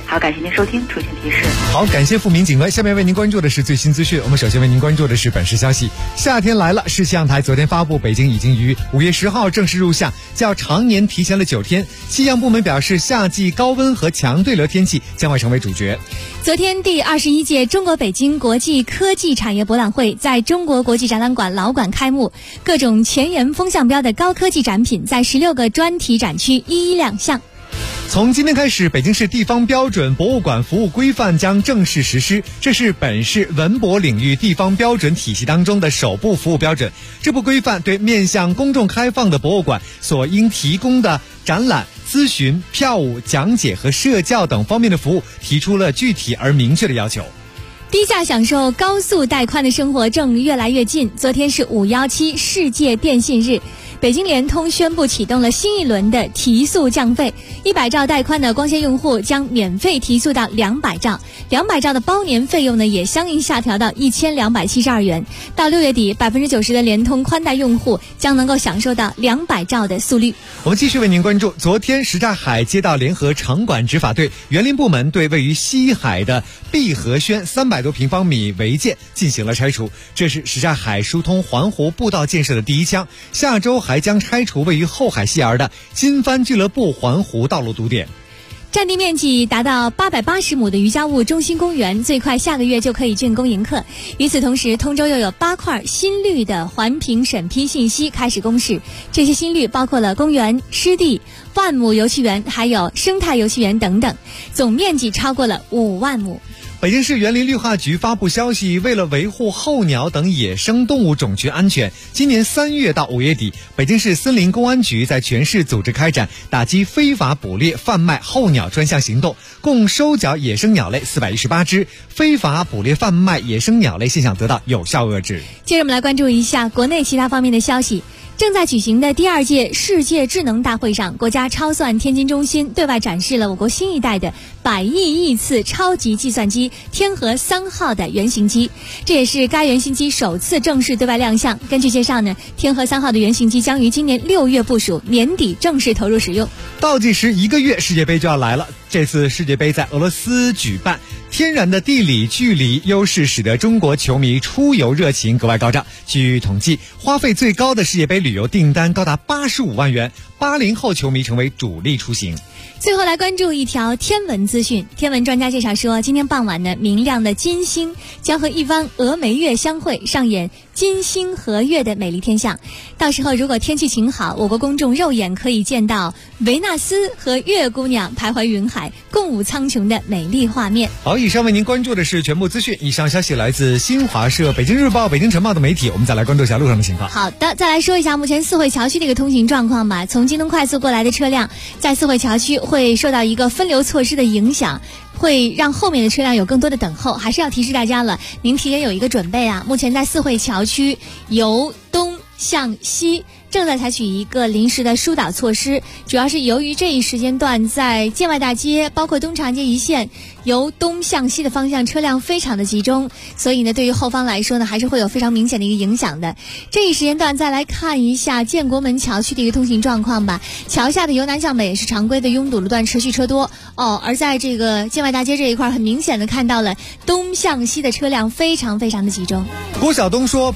好，感谢您收听出行提示。 好，感谢付明警官。下面为您关注的是最新资讯。我们首先为您关注的是本市消息：夏天来了，市气象台昨天发布，北京已经于5月10号正式入夏，较常年提前了9天。气象部门表示，夏季高温和强对流天气将会成为主角。 昨天，第21届中国北京国际科技产业博览会在中国国际展览馆老馆开幕，各种前沿风向标的高科技展品在16个专题展区一一亮相。 从今天开始，北京市地方标准博物馆服务规范将正式实施，这是本市文博领域地方标准体系当中的首部服务标准。这部规范对面向公众开放的博物馆所应提供的展览、咨询、票务、讲解和社教等方面的服务提出了具体而明确的要求。 低价享受高速带宽的生活正越来越近。昨天是517世界电信日，北京联通宣布启动了新一轮的提速降费，100兆带宽的光纤用户将免费提速到200兆，200兆的包年费用呢也相应下调到1272元。到6月底，90%的联通宽带用户将能够享受到200兆的速率。 我们继续为您什昨天什刹海街道联合场管执法队园林部门对位于西海的碧河轩300多平方米违建进行了拆除，这是什刹海疏通环湖步道建设的第一枪，下周还将拆除位于后海西沿的金帆俱乐部环湖道路堵点。 占地面积达到880亩的余家坞中心公园最快下个月就可以竣工迎客。与此同时，通州又有8块新绿的环评审批信息开始公示，这些新绿包括了公园、湿地、万亩游戏园还有生态游戏园等等，总面积超过了5万亩。 北京市园林绿化局发布消息，为了维护候鸟等野生动物种群安全，今年3月到5月底，北京市森林公安局在全市组织开展打击非法捕猎贩卖候鸟专项行动，共收缴野生鸟类418只，非法捕猎贩卖野生鸟类现象得到有效遏制。 接着我们来关注一下国内其他方面的消息。正在举行的第2届世界智能大会上，国家超算天津中心对外展示了我国新一代的100亿亿次超级计算机天河3号的原型机，这也是该原型机首次正式对外亮相。根据介绍呢，天河3号的原型机将于今年6月部署，年底正式投入使用。 倒计时1个月，世界杯就要来了。这次世界杯在俄罗斯举办，天然的地理距离优势使得中国球迷出游热情格外高涨。据统计，花费最高的世界杯旅游订单高达85万元，80后球迷成为主力出行。 最后来关注一条天文资讯。天文专家介绍说，今天傍晚呢，明亮的金星将和一弯峨眉月相会，上演金星合月的美丽天象。到时候如果天气晴好，我国公众肉眼可以见到维纳斯和月姑娘徘徊云海，共舞苍穹的美丽画面。 好，以上为您关注的是全部资讯。以上消息来自新华社、北京日报、北京晨报的媒体。我们再来关注一下路上的情况。 好的，再来说一下目前四惠桥区的一个通行状况吧。从京东快速过来的车辆，在四惠桥区会受到一个分流措施的影响，会让后面的车辆有更多的等候，还是要提示大家了，您提前有一个准备啊。目前在四惠桥区由东向西正在采取一个临时的疏导措施，主要是由于这一时间段在建外大街包括东长街一线由东向西的方向车辆非常的集中，所以呢对于后方来说呢还是会有非常明显的一个影响的。这一时间段再来看一下建国门桥区的一个通行状况吧。桥下的由南向北是常规的拥堵路段，持续车多而在这个建外大街这一块很明显的看到了东向西的车辆非常非常的集中。 郭晓东说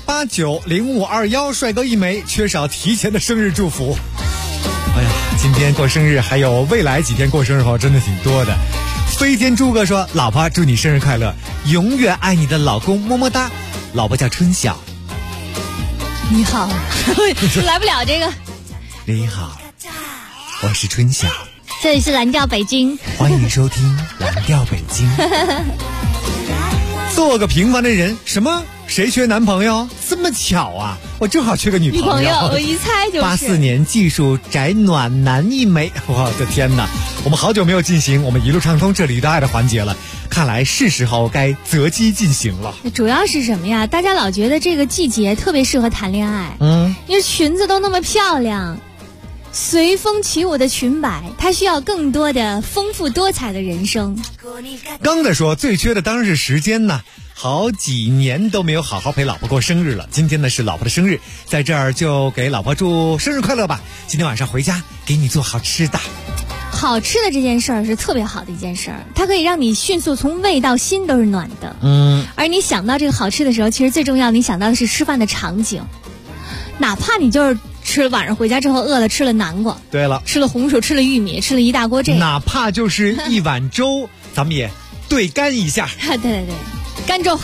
890521帅哥一枚，缺少提前的生日祝福。哎呀，今天过生日还有未来几天过生日后真的挺多的。飞天猪哥说，老婆祝你生日快乐，永远爱你的老公，么么哒。老婆叫春晓。 你好来不了这个。 你好，我是春晓， 这里是蓝调北京， 欢迎收听蓝调北京。做个平凡的人，什么谁缺男朋友？这么巧啊，我正好缺个女朋友。 我一猜就是 84年技术宅暖男一枚。我的天哪，我们好久没有进行我们一路畅通这里的爱的环节了，看来是时候该择机进行了。 主要是什么呀？大家老觉得这个季节特别适合谈恋爱，因为裙子都那么漂亮，随风起舞的裙摆，它需要更多的丰富多彩的人生。 刚才说最缺的当然是时间呐，好几年都没有好好陪老婆过生日了。今天呢是老婆的生日，在这儿就给老婆祝生日快乐吧。今天晚上回家给你做好吃的。 好吃的这件事儿是特别好的一件事儿，它可以让你迅速从胃到心都是暖的。而你想到这个好吃的时候，其实最重要，你想到的是吃饭的场景，哪怕你就是吃了晚上回家之后饿了，吃了南瓜， 对了， 吃了红薯，吃了玉米，吃了一大锅这个， 哪怕就是一碗粥，咱们也对干一下。 对，干粥。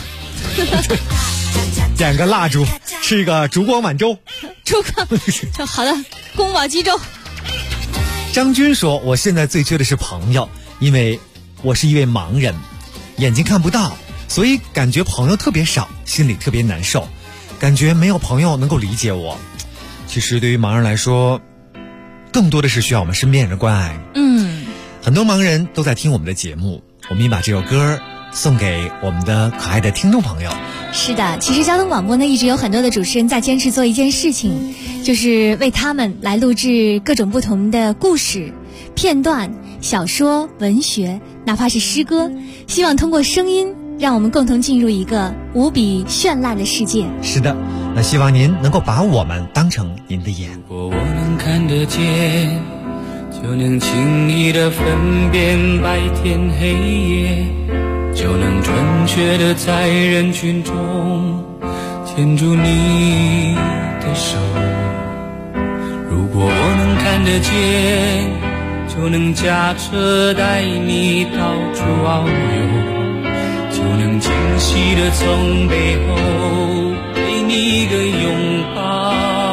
点个蜡烛，吃一个烛光晚粥。 烛光，好的，宫保鸡粥。 张军说，我现在最缺的是朋友，因为我是一位盲人，眼睛看不到，所以感觉朋友特别少，心里特别难受，感觉没有朋友能够理解我。其实对于盲人来说，更多的是需要我们身边人的关爱。很多盲人都在听我们的节目，我们也把这首歌送给我们的可爱的听众朋友。 是的，其实交通广播呢，一直有很多的主持人在坚持做一件事情，就是为他们来录制各种不同的故事片段、小说、文学，哪怕是诗歌，希望通过声音让我们共同进入一个无比绚烂的世界。 是的，那希望您能够把我们当成您的眼。 如果我能看得见，就能轻易地分辨白天黑夜，就能准确地在人群中牵住你的手。如果我能看得见，就能驾车带你到处遨游，就能惊喜地从背后给你一个拥抱。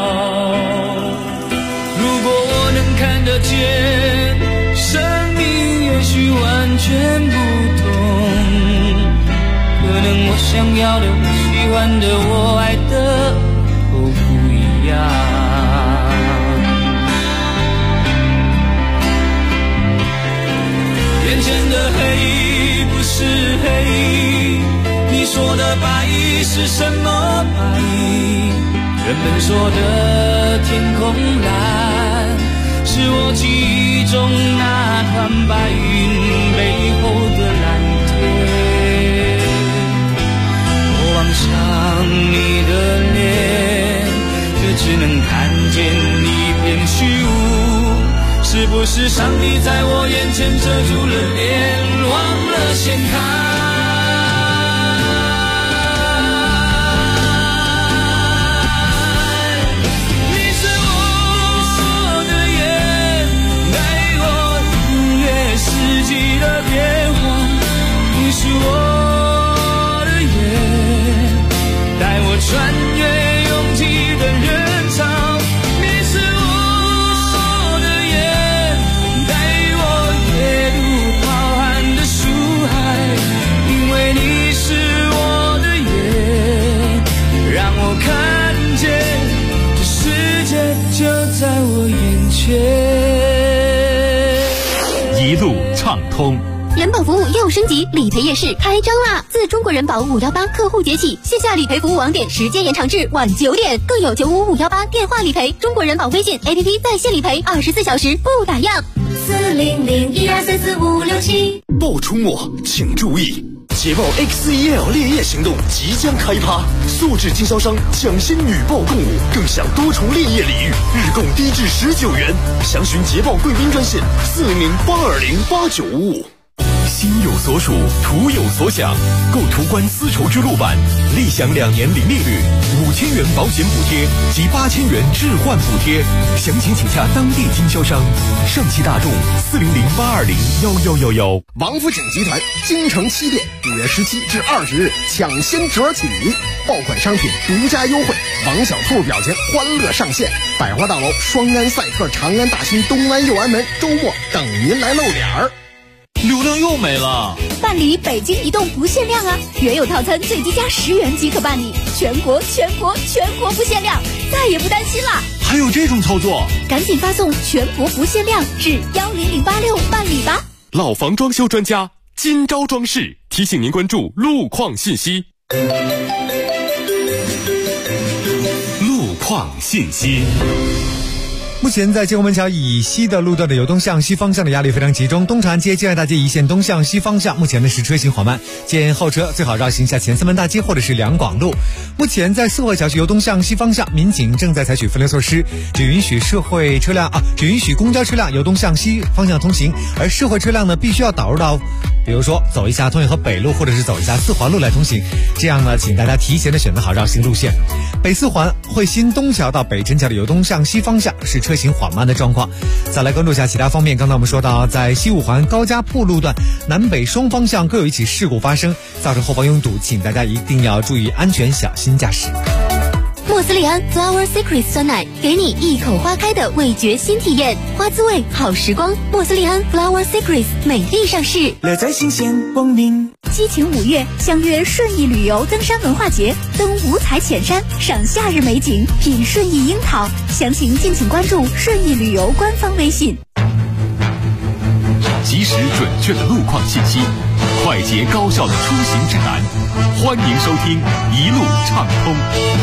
如果我能看得见，生命也许完全不同，可能我想要的、我喜欢的、我爱的都不一样。眼前的黑不是黑，你说的白是什么白？人们说的天空蓝，是我记忆中那团白云背后的蓝天。我望向你的脸，却只能看见一片虚无，是不是上帝在我眼前遮住了脸，忘了掀开？是我的眼，带我穿越拥挤的人潮。你是我的眼，带我阅读浩瀚的书海。因为你是我的眼，让我看见这世界就在我眼前。 一路畅通。 人保服务又升级，理赔夜市开张啦！自中国人保518客户节起，线下理赔服务网点时间延长至晚9点，更有95518电话理赔，中国人保微信 APP 在线理赔，24小时不打烊。40012344567。 报出没，请注意！捷豹 XEL 烈焰行动即将开趴，素质经销商抢先女报共舞，更享多重烈焰礼遇，日供低至19元。详询捷豹贵宾专线40082089555。 心有所属，图有所想。购途观丝绸之路版，立享2年零利率，5000元保险补贴及8000元置换补贴。详情请洽当地经销商。上汽大众40082011111。 王府井集团京城7店5月17至20日抢先折起，爆款商品独家优惠，王小兔表情欢乐上线。百花大楼双安赛特、长安大新、东安右安门周末等您来露脸儿。 流量又没了， 办理北京移动不限量啊！原有套餐最低加10元即可办理，全国不限量，再也不担心啦！ 还有这种操作？ 赶紧发送全国不限量至10086办理吧！ 老房装修专家金招装饰提醒您关注路况信息。路况信息。 目前在建国门桥以西的路段的由东向西方向的压力非常集中，东长安街、建爱大街一线东向西方向目前呢是车行缓慢，建议后车最好绕行下前三门大街或者是两广路。目前在四惠桥区由东向西方向，民警正在采取分流措施，只允许公交车辆由东向西方向通行，而社会车辆呢必须要导入到比如说走一下通运河北路或者是走一下四环路来通行，这样呢请大家提前的选择好绕行路线。北四环汇新东桥到北辰桥的由东向西方向是车行缓慢的状况。再来关注一下其他方面，刚才我们说到在西五环高家铺路段南北双方向各有一起事故发生，造成后方拥堵，请大家一定要注意安全，小心驾驶。 莫斯利安 Flower Secrets 酸奶，给你一口花开的味觉新体验，花滋味好时光。莫斯利安 Flower Secrets 美丽上市， 乐在新鲜光明。 激情5月，相约顺义旅游登山文化节，登五彩浅山，赏夏日美景，品顺义樱桃。详情敬请关注顺义旅游官方微信。 及时准确的路况信息，快捷高效的出行指南，欢迎收听一路畅通。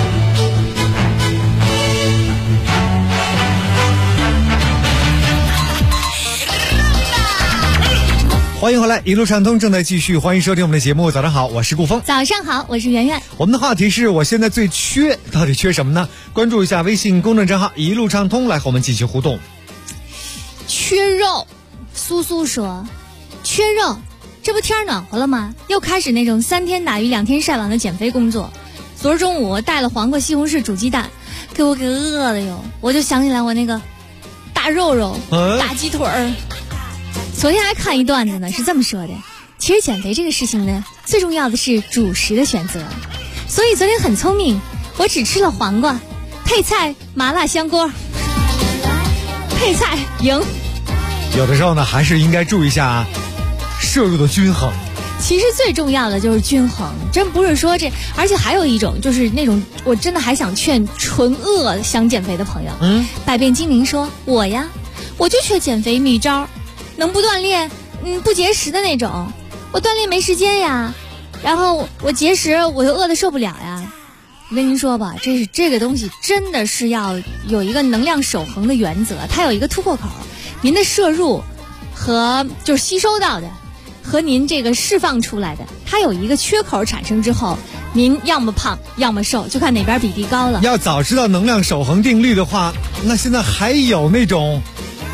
欢迎回来，一路畅通正在继续，欢迎收听我们的节目。早上好，我是顾峰。 早上好，我是圆圆。 我们的话题是我现在最缺，到底缺什么呢？关注一下微信公众账号一路畅通，来和我们进行互动。 缺肉，苏苏说缺肉，这不天暖和了吗？又开始那种3天打鱼2天晒网的减肥工作。昨儿中午我带了黄瓜西红柿煮鸡蛋，给我饿的哟，我就想起来我那个大肉肉、大鸡腿儿。昨天还看一段子呢，是这么说的：其实减肥这个事情呢，最重要的是主食的选择。所以昨天很聪明，我只吃了黄瓜，配菜麻辣香锅，配菜赢。 有的时候呢，还是应该注意一下摄入的均衡。 其实最重要的就是均衡，真不是说这，而且还有一种就是那种，我真的还想劝纯饿想减肥的朋友，百变精灵说，我就缺减肥秘招，能不锻炼，不节食的那种，我锻炼没时间呀，然后我节食我又饿得受不了呀。我跟您说吧，这个东西真的是要有一个能量守恒的原则，它有一个突破口，您的摄入和就是吸收到的和您这个释放出来的，它有一个缺口产生之后，您要么胖要么瘦，就看哪边比例高了。 要早知道能量守恒定律的话，那现在还有那种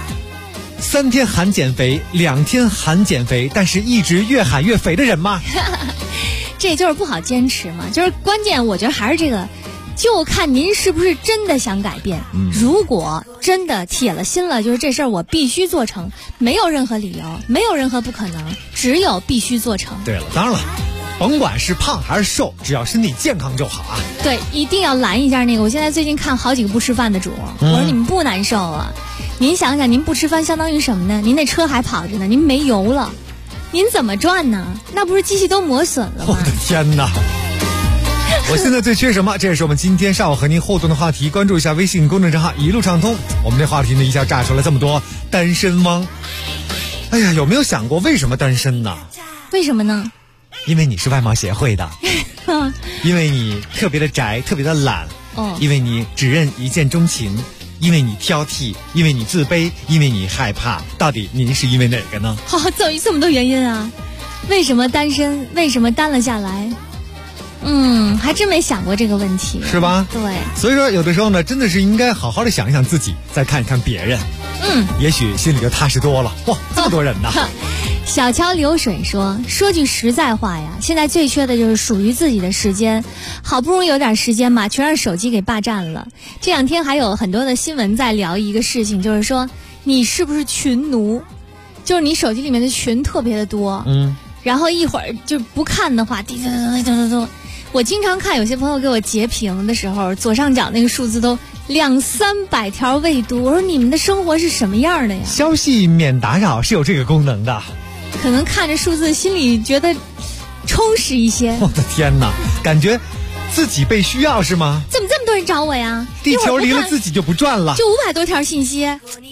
3天喊减肥2天喊减肥，但是一直越喊越肥的人吗？ 这就是不好坚持嘛，就是关键我觉得还是这个，就看您是不是真的想改变。如果真的铁了心了，就是这事儿我必须做成，没有任何理由，没有任何不可能，只有必须做成。 对了，当然了，甭管是胖还是瘦，只要身体健康就好啊。 对，一定要拦一下那个，我现在最近看好几个不吃饭的主，我说你们不难受啊？您想想，您不吃饭相当于什么呢？您那车还跑着呢，您没油了，您怎么转呢？那不是机器都磨损了吗？ 我的天哪！我现在最缺什么？这也是我们今天上午和您互动的话题。关注一下微信公众账号一路畅通。我们这话题呢，一下炸出来这么多单身汪。哎呀，有没有想过为什么单身呢？ 为什么呢？ 因为你是外貌协会的，因为你特别的宅，特别的懒，因为你只认一见钟情，因为你挑剔，因为你自卑，因为你害怕。到底您是因为哪个呢？ 这么多原因啊！为什么单身？为什么单了下来？还真没想过这个问题， 是吧？ 对， 所以说有的时候呢，真的是应该好好的想一想自己，再看一看别人，也许心里就踏实多了。哇，这么多人呢！ 小桥流水说句实在话呀，现在最缺的就是属于自己的时间，好不容易有点时间嘛，全让手机给霸占了。这2天还有很多的新闻在聊一个事情，就是说你是不是群奴，就是你手机里面的群特别的多，然后一会儿就不看的话，滴。我经常看有些朋友给我截屏的时候，左上角那个数字都200-300条未读，我说你们的生活是什么样的呀？ 消息免打扰是有这个功能的， 可能看着数字心里觉得充实一些。 我的天哪，感觉自己被需要是吗？ 怎么这么多人找我呀？ 地球离了自己就不转了， 就500多条信息。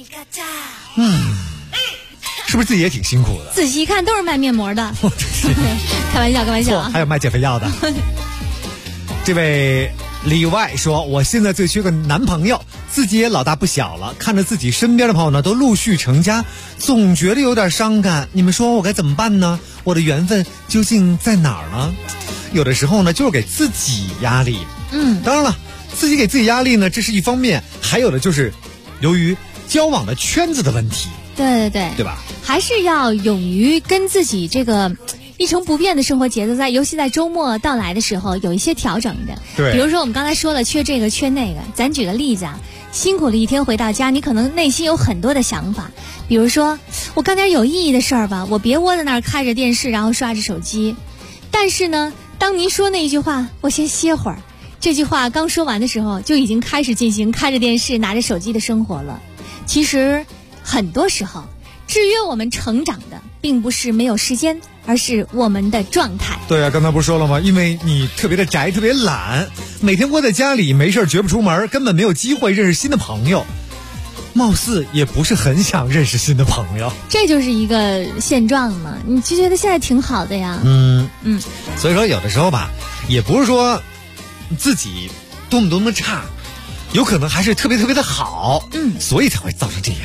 是不是自己也挺辛苦的？ 仔细一看都是卖面膜的。开玩笑啊！ 还有卖减肥药的。这位里外说，我现在最缺个男朋友，自己也老大不小了，看着自己身边的朋友呢都陆续成家，总觉得有点伤感。你们说我该怎么办呢？我的缘分究竟在哪儿呢？有的时候呢，就是给自己压力。当然了，自己给自己压力呢，这是一方面，还有的就是由于交往的圈子的问题。 对吧？ 还是要勇于跟自己这个一成不变的生活节奏尤其在周末到来的时候有一些调整的。 对， 比如说我们刚才说了缺这个缺那个，咱举个例子啊，辛苦了一天回到家，你可能内心有很多的想法，比如说我干点有意义的事儿吧，我别窝在那儿开着电视然后刷着手机。但是呢，当您说那一句话我先歇会儿，这句话刚说完的时候就已经开始进行开着电视拿着手机的生活了。其实很多时候制约我们成长的并不是没有时间，而是我们的状态。 对啊，刚才不是说了吗？因为你特别的宅，特别懒，每天窝在家里没事绝不出门，根本没有机会认识新的朋友，貌似也不是很想认识新的朋友。 这就是一个现状嘛，你就觉得现在挺好的呀。 所以说有的时候吧，也不是说自己多么差，有可能还是特别的好，所以才会造成这样。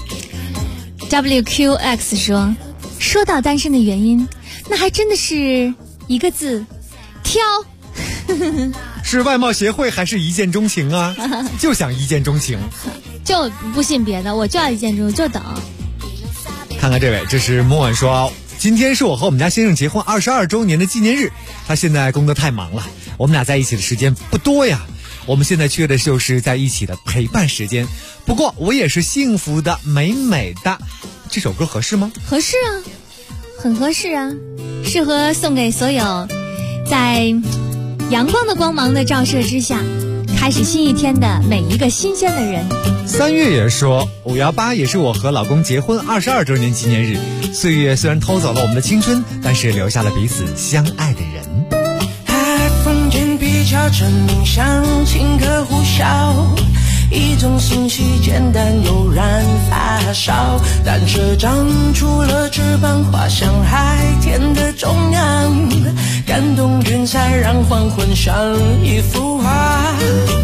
WQX 说到单身的原因，那还真的是一个字，挑。 是外貌协会还是一见钟情啊？就想一见钟情， 就不信别的，我就要一见钟情，就等。 看看这位，这是莫婉说，今天是我和我们家先生结婚22周年的纪念日，他现在工作太忙了，我们俩在一起的时间不多呀，我们现在缺的就是在一起的陪伴时间。不过我也是幸福的，美美的。这首歌合适吗？ 合适啊，很合适啊，适合送给所有在阳光的光芒的照射之下开始新一天的每一个新鲜的人。 3月也说5月8也是我和老公结婚22周年纪念日，岁月虽然偷走了我们的青春，但是留下了彼此相爱的人。 海风间比较沉冥想顷刻呼啸，一种信息简单又燃发烧，单车长出了翅膀，滑向海天的中央，感动云彩让黄昏像一幅画，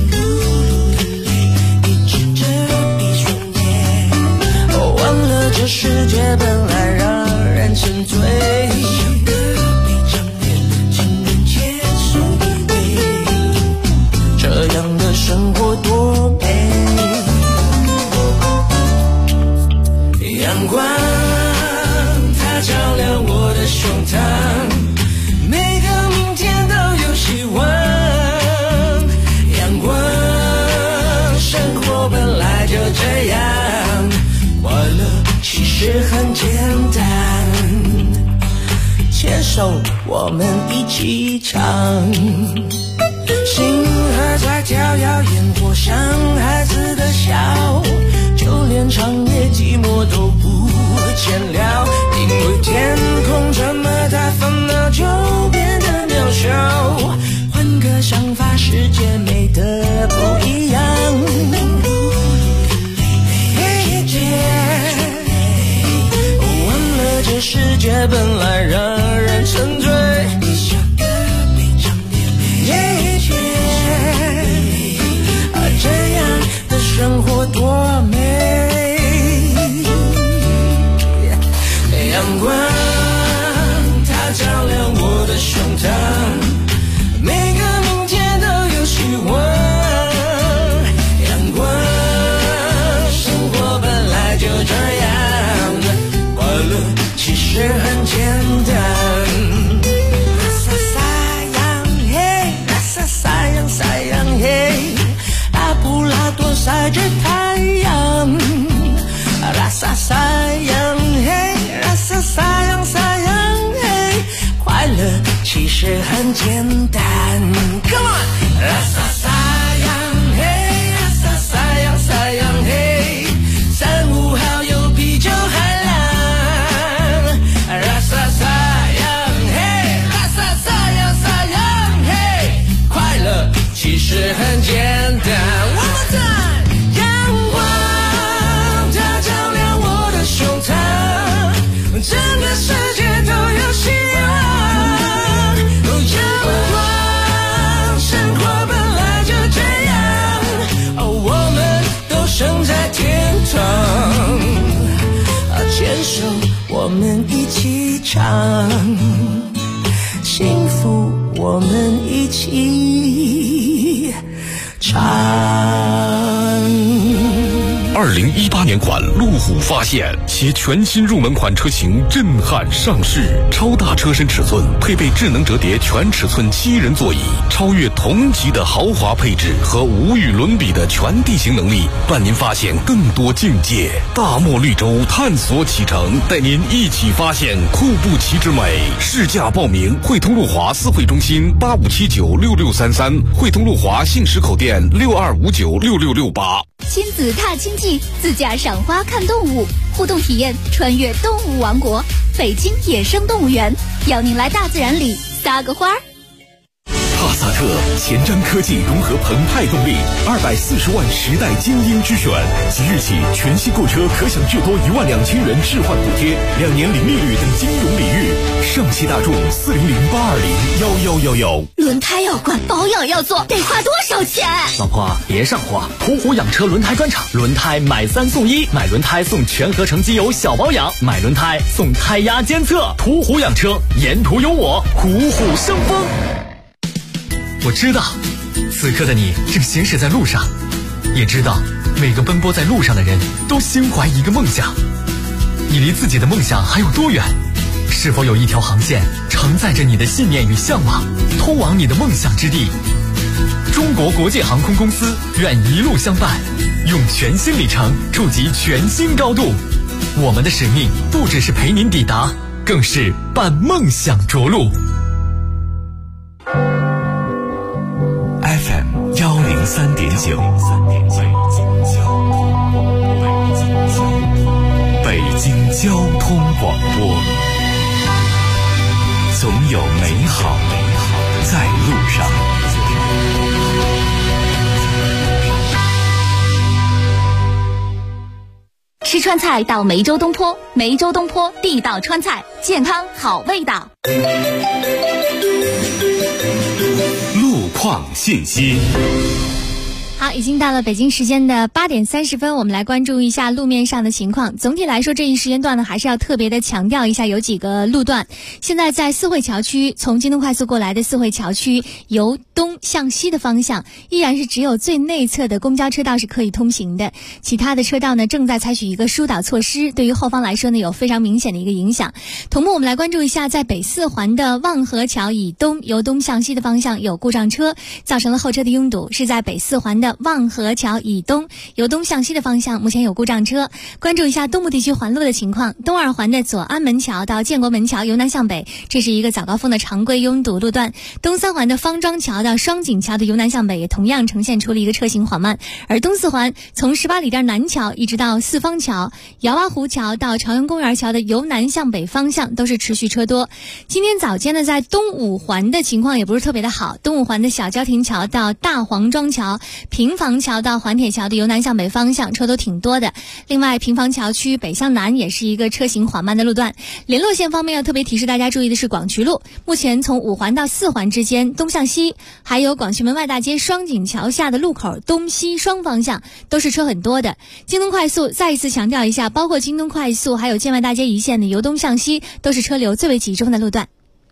一直这笔顺眼，忘了这世界本来让人沉醉，这样的生活多美，阳光它照亮我的胸膛，每个明天都有希望，阳光生活本来就这样，快乐其实很简单，牵手我们一起唱，心还在跳跃，烟火像孩子的笑，就连长夜寂寞都不见了，因为天空这么大，烦恼就变得渺小，换个想法，世界美得不一样，忘了这世界本来让人沉醉，这样的生活多美，阳光它照亮我的胸膛，每个明天都有希望，阳光生活本来就这样，快乐其实很简单，晒阳嘿，阿布拉多晒着太阳，拉萨晒阳嘿，拉萨晒阳嘿，快乐其实很简单 ，Come on， 拉萨晒阳嘿，拉萨晒阳嘿，3、5号有啤酒海浪，拉萨晒阳嘿，拉萨晒阳嘿，快乐其实很简单。One more time， 阳光它照亮我的胸膛，整个世界都有希望。阳光，生活本来就唱，幸福我们一起唱。 2018年款路虎发现，其全新入门款车型震撼上市，超大车身尺寸，配备智能折叠全尺寸7人座椅，超越同级的豪华配置和无与伦比的全地形能力，伴您发现更多境界。大漠绿洲探索启程，带您一起发现库布齐之美。试驾报名：汇通路华4会中心85796633，汇通路华信实口店62596668。 亲子踏青记，自驾赏花看动物，互动体验穿越动物王国，北京野生动物园，邀您来大自然里撒个花儿。 帕萨特前瞻科技融合澎湃动力，240万时代精英之选。即日起，全新购车可享最多12000元置换补贴，2年零利率等金融礼遇。上汽大众400-820-1111。 轮胎要换，保养要做，得花多少钱？ 老婆别上火，途虎养车轮胎专场，轮胎买3送1，买轮胎送全合成机油小保养，买轮胎送胎压监测。途虎养车，沿途有我，虎虎生风。我知道，此刻的你正行驶在路上，也知道每个奔波在路上的人都心怀一个梦想。你离自己的梦想还有多远？是否有一条航线承载着你的信念与向往，通往你的梦想之地？中国国际航空公司愿一路相伴，用全新里程触及全新高度。我们的使命不只是陪您抵达，更是伴梦想着陆。 FM 103.9，北京交通广播，总有美好在路上。 吃川菜到梅州东坡，梅州东坡地道川菜，健康好味道。 路况信息。 好，已经到了北京时间的8点30分，我们来关注一下路面上的情况。总体来说，这一时间段呢，还是要特别的强调一下，有几个路段。现在在四惠桥区，从京东快速过来的四惠桥区，由东向西的方向，依然是只有最内侧的公交车道是可以通行的，其他的车道呢，正在采取一个疏导措施，对于后方来说呢，有非常明显的一个影响。同步我们来关注一下，在北四环的望河桥以东，由东向西的方向有故障车，造成了后车的拥堵，是在北四环的望河桥以东，由东向西的方向目前有故障车。关注一下东部地区环路的情况，东二环的左安门桥到建国门桥由南向北，这是一个早高峰的常规拥堵路段。东三环的方庄桥到双井桥的由南向北也同样呈现出了一个车行缓慢。而东四环从18里店南桥一直到四方桥、姚洼湖桥到朝阳公园桥的由南向北方向都是持续车多。今天早间呢，在东五环的情况也不是特别的好，东五环的小交亭桥到大黄庄桥、平房桥到环铁桥的由南向北方向车都挺多的。另外，平房桥区北向南也是一个车行缓慢的路段。联络线方面要特别提示大家注意的是广渠路，目前从5环到4环之间东向西，还有广渠门外大街双井桥下的路口东西双方向都是车很多的。京东快速再一次强调一下，包括京东快速还有建外大街一线的由东向西都是车流最为集中的路段。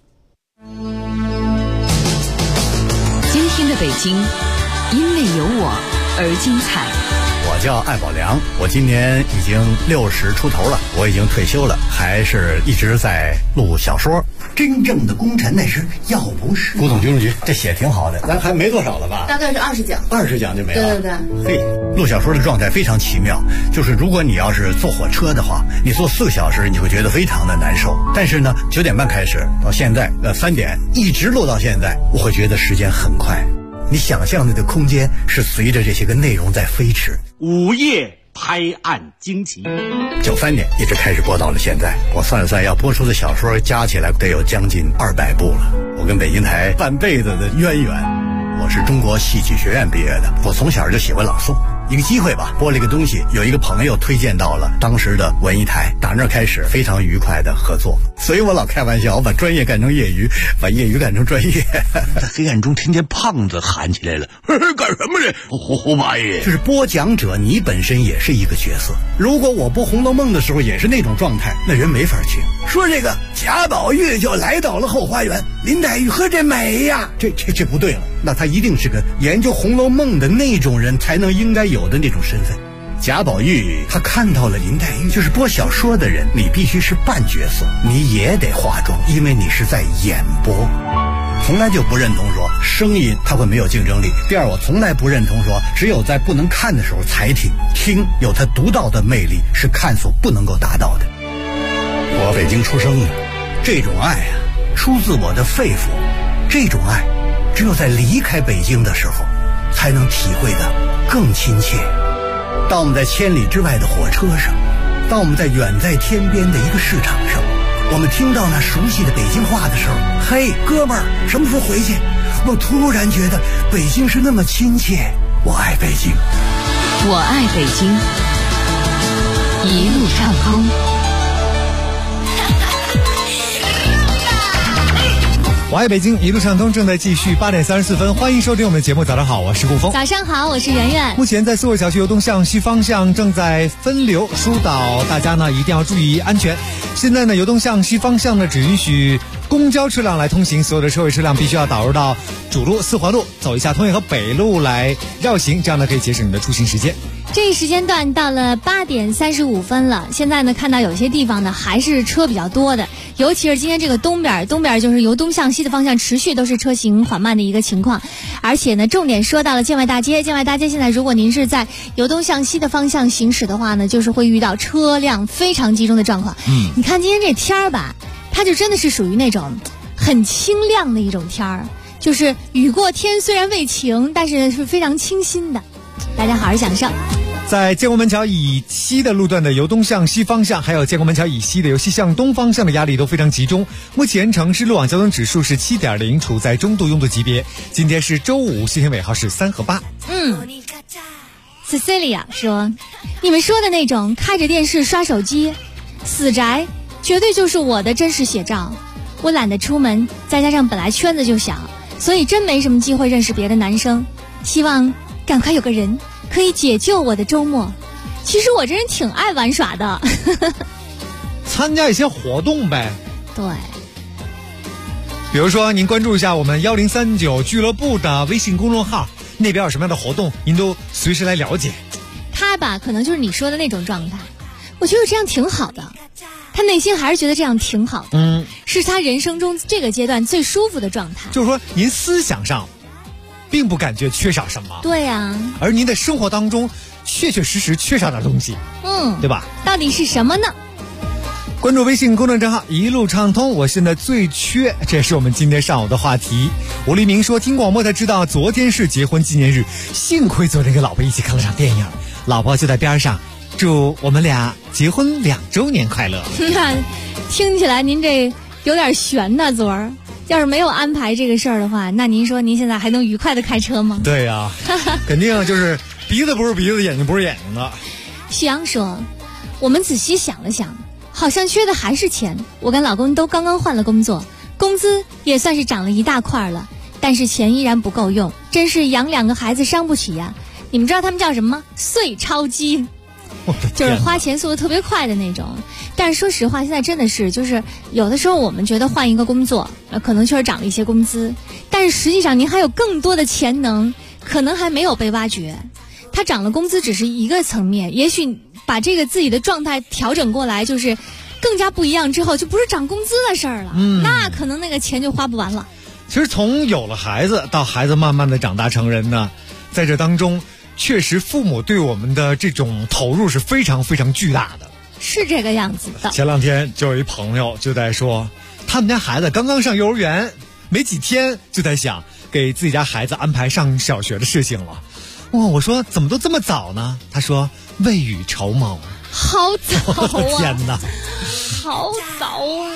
今天的北京因为有我而精彩。 我叫艾宝良，我今年已经60出头了，我已经退休了，还是一直在录小说。 真正的功臣那是要不是古董军事局，这写挺好的，咱还没多少了吧？ 大概是20奖 ，20奖就没了。 对对对。 嘿，录小说的状态非常奇妙，就是如果你要是坐火车的话，你坐4个小时，你会觉得非常的难受。但是呢，9点半开始到现在3点，一直录到现在，我会觉得时间很快。你想象的空间是随着这些个内容在飞驰。 午夜拍案惊奇 ，93年一直开始播到了现在。我算了算，要播出的小说加起来得有将近200部了。我跟北京台半辈子的渊源，我是中国戏剧学院毕业的，我从小就喜欢朗诵。 一个机会吧，播了一个东西，有一个朋友推荐到了当时的文艺台，打那儿开始非常愉快的合作。所以我老开玩笑，我把专业干成业余，把业余干成专业。 在黑暗中听见胖子喊起来了，干什么呢？胡八爷， 就是播讲者，你本身也是一个角色。如果我播《红楼梦》的时候也是那种状态，那人没法听。说这个贾宝玉就来到了后花园，林黛玉和这美呀，这不对了。那他一定是个研究《红楼梦》的那种人才能应该有的那种身份。贾宝玉他看到了林黛玉，就是播小说的人，你必须是扮角色，你也得化妆，因为你是在演播。从来就不认同说声音它会没有竞争力。第二，我从来不认同说只有在不能看的时候才听，听有它独到的魅力，是看所不能够达到的。我北京出生的，这种爱啊，出自我的肺腑。这种爱，只有在离开北京的时候，才能体会的更亲切。当我们在千里之外的火车上，当我们在远在天边的一个市场上，我们听到那熟悉的北京话的时候，嘿，哥们儿，什么时候回去？我突然觉得北京是那么亲切。我爱北京， 我爱北京，一路畅通。 我爱北京，一路畅通正在继续，8点34分，欢迎收听我们的节目。早上好，我是顾峰。 早上好，我是圆圆。 目前在苏州小区由东向西方向正在分流疏导，大家呢一定要注意安全。现在呢由东向西方向呢只允许公交车辆来通行，所有的车位车辆必须要导入到主路四环路，走一下通惠河北路来绕行，这样呢可以节省你的出行时间。 这一时间段到了8点35分了，现在呢看到有些地方呢还是车比较多的，尤其是今天这个东边就是由东向西的方向持续都是车行缓慢的一个情况，而且呢重点说到了建外大街现在如果您是在由东向西的方向行驶的话呢，就是会遇到车辆非常集中的状况。你看今天这天儿吧，它就真的是属于那种很清亮的一种天儿，就是雨过天虽然未晴，但是是非常清新的，大家好好享受。 在建国门桥以西的路段的由东向西方向，还有建国门桥以西的由西向东方向的压力都非常集中。目前城市路网交通指数是 7.0， 处在中度拥堵级别。今天是周五，信息尾号是3和8。 Cecilia 说，你们说的那种开着电视刷手机死宅，绝对就是我的真实写照。我懒得出门，再加上本来圈子就小，所以真没什么机会认识别的男生。希望赶快有个人可以解救我的周末。其实我这人挺爱玩耍的。 参加一些活动呗。 对， 比如说您关注一下我们1039俱乐部的微信公众号，那边有什么样的活动您都随时来了解。 他吧可能就是你说的那种状态，我觉得这样挺好的，他内心还是觉得这样挺好的，是他人生中这个阶段最舒服的状态。 就是说您思想上并不感觉缺少什么， 对啊， 而您的生活当中确确实实缺少点东西，对吧？ 到底是什么呢？ 关注微信公众账号一路畅通，我现在最缺，这是我们今天上午的话题。吴黎明说，听广播才知道昨天是结婚纪念日，幸亏昨天跟老婆一起看了场电影，老婆就在边上，祝我们俩结婚2周年快乐。 听起来您这有点悬呐，昨儿要是没有安排这个事儿的话，那您说您现在还能愉快的开车吗？ 对呀，肯定就是鼻子不是鼻子，眼睛不是眼睛的。 徐阳说，我们仔细想了想，好像缺的还是钱。我跟老公都刚刚换了工作，工资也算是涨了一大块了，但是钱依然不够用，真是养2个孩子伤不起呀。你们知道他们叫什么吗？碎钞机，就是花钱速度特别快的那种。但是说实话，现在真的是就是有的时候我们觉得换一个工作，可能确实涨了一些工资，但是实际上您还有更多的潜能可能还没有被挖掘。它涨了工资只是一个层面，也许把这个自己的状态调整过来，就是更加不一样之后，就不是涨工资的事儿了，那可能那个钱就花不完了。 其实从有了孩子到孩子慢慢的长大成人呢，在这当中确实父母对我们的这种投入是非常非常巨大的， 是这个样子的。 前2天就有一朋友就在说，他们家孩子刚刚上幼儿园没几天，就在想给自己家孩子安排上小学的事情了。我说怎么都这么早呢？他说未雨绸缪。 好早啊！ 我的天哪， 好早啊！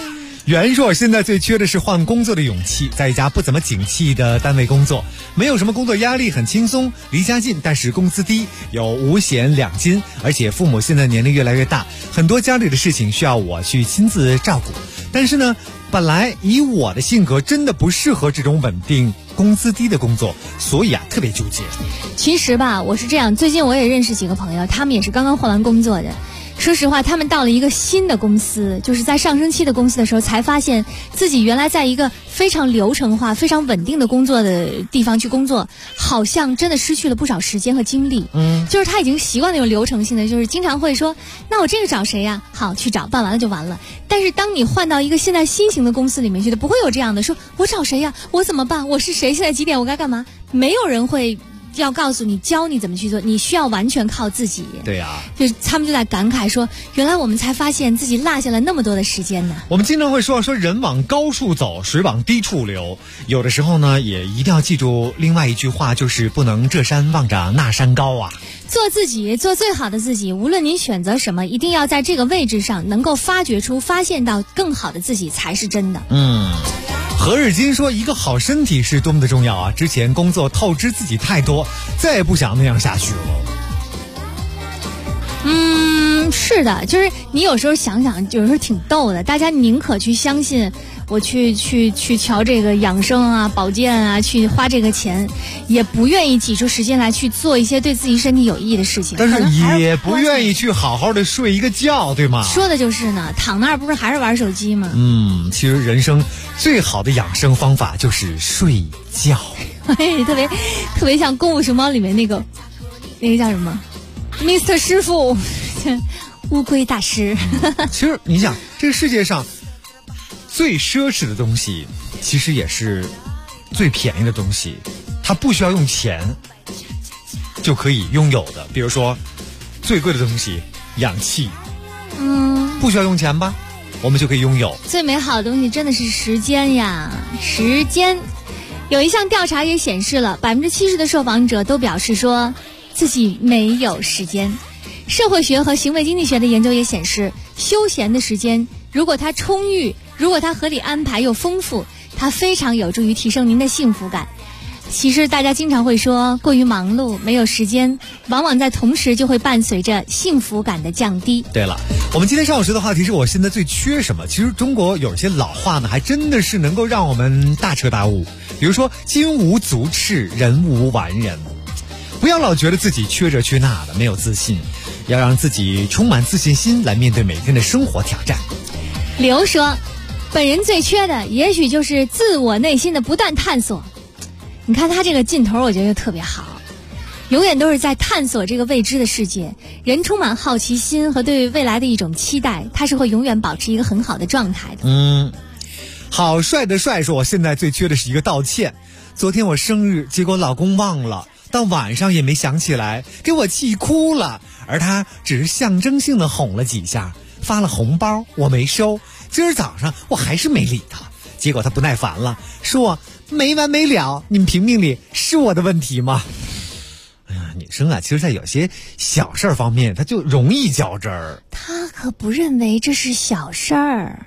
袁硕现在最缺的是换工作的勇气，在一家不怎么景气的单位工作，没有什么工作压力，很轻松，离家近，但是工资低，有五险两金，而且父母现在年龄越来越大，很多家里的事情需要我去亲自照顾。但是呢，本来以我的性格真的不适合这种稳定工资低的工作，所以特别纠结。 其实吧，我是这样，最近我也认识几个朋友，他们也是刚刚换完工作的。说实话，他们到了一个新的公司，就是在上升期的公司的时候，才发现自己原来在一个非常流程化、非常稳定的工作的地方去工作，好像真的失去了不少时间和精力。就是他已经习惯那种流程性的，就是经常会说，那我这个找谁呀？好，去找，办完了就完了。但是当你换到一个现在新型的公司里面去的，不会有这样的，说我找谁呀？我怎么办？我是谁？现在几点？我该干嘛？没有人会要告诉你教你怎么去做，你需要完全靠自己。 对呀， 就是他们就在感慨说，原来我们才发现自己落下了那么多的时间呢。 我们经常会说人往高处走，水往低处流，有的时候呢也一定要记住另外一句话，就是不能这山望着那山高啊。 做自己，做最好的自己，无论您选择什么，一定要在这个位置上能够发现到更好的自己才是真的。 何日金说，一个好身体是多么的重要啊！之前工作透支自己太多，再也不想那样下去了。 是的，就是你有时候想想，有时候挺逗的。大家宁可去相信我去瞧这个养生啊、保健啊，去花这个钱，也不愿意挤出时间来去做一些对自己身体有益的事情。 但是也不愿意去好好的睡一个觉，对吗？ 说的就是呢，躺那儿不是还是玩手机吗？ 其实人生最好的养生方法就是睡觉。 特别像《功夫熊猫》里面那个叫什么 Mr. 师傅乌龟大师。 其实你想，这个世界上最奢侈的东西其实也是最便宜的东西，它不需要用钱就可以拥有的。比如说最贵的东西氧气，不需要用钱吧，我们就可以拥有。 最美好的东西真的是时间呀，时间。有一项调查也显示了，70%的受访者都表示说自己没有时间。社会学和行为经济学的研究也显示，休闲的时间如果它充裕，如果它合理安排又丰富，它非常有助于提升您的幸福感。其实大家经常会说过于忙碌没有时间，往往在同时就会伴随着幸福感的降低。 对了，我们今天上午时的话题是我现在最缺什么。其实中国有些老话呢，还真的是能够让我们大彻大悟。比如说金无足赤，人无完人。不要老觉得自己缺这缺那的，没有自信，要让自己充满自信心来面对每天的生活挑战。 刘说，本人最缺的也许就是自我内心的不断探索。你看他这个劲头，我觉得特别好，永远都是在探索这个未知的世界。人充满好奇心和对未来的一种期待，他是会永远保持一个很好的状态的。 好帅的帅说，我现在最缺的是一个道歉。昨天我生日，结果老公忘了，到晚上也没想起来，给我气哭了。而他只是象征性的哄了几下，发了红包我没收。今儿早上我还是没理他，结果他不耐烦了，说我没完没了，你们评评理，是我的问题吗？哎呀，女生啊，其实在有些小事方面，她就容易较真儿。 她可不认为这是小事儿。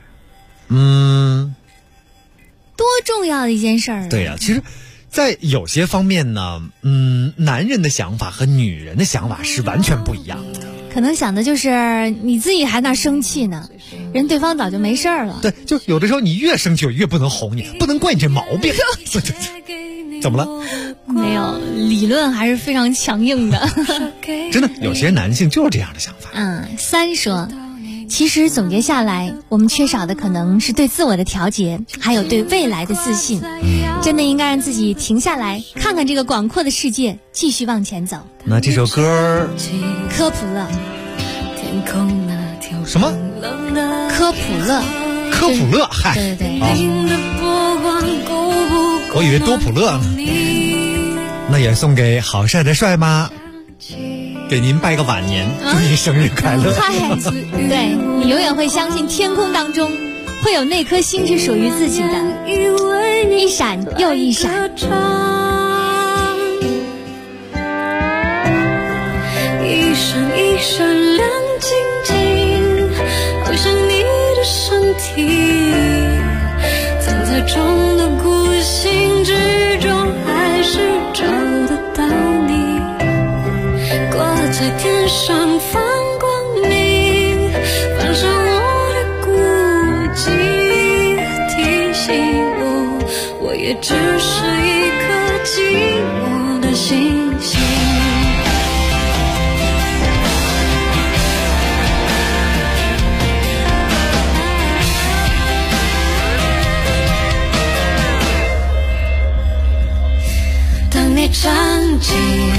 多重要的一件事儿。 对呀，其实在有些方面呢，男人的想法和女人的想法是完全不一样的。 可能想的就是你自己还那生气呢，人对方早就没事了。 对，就有的时候你越生气我越不能哄你，不能怪你这毛病。怎么了？ 没有，理论还是非常强硬的。 真的，有些男性就是这样的想法。 3说，其实总结下来，我们缺少的可能是对自我的调节，还有对未来的自信。真的应该让自己停下来，看看这个广阔的世界，继续往前走。 那这首歌科普勒， 什么？ 科普勒， 科普勒，嗨， 对对对。 我以为多普勒呢。那也送给好帅的帅妈，给您拜个晚年，祝您生日快乐。 对，你永远会相信天空当中会有那颗星是属于自己的，一闪又一闪。 一闪一闪亮晶晶，好像你的身体。 中的孤星之中，还是找得到你，挂在天上放光明，反射我的孤寂，提醒我也只是一颗寂寞的星星。你站进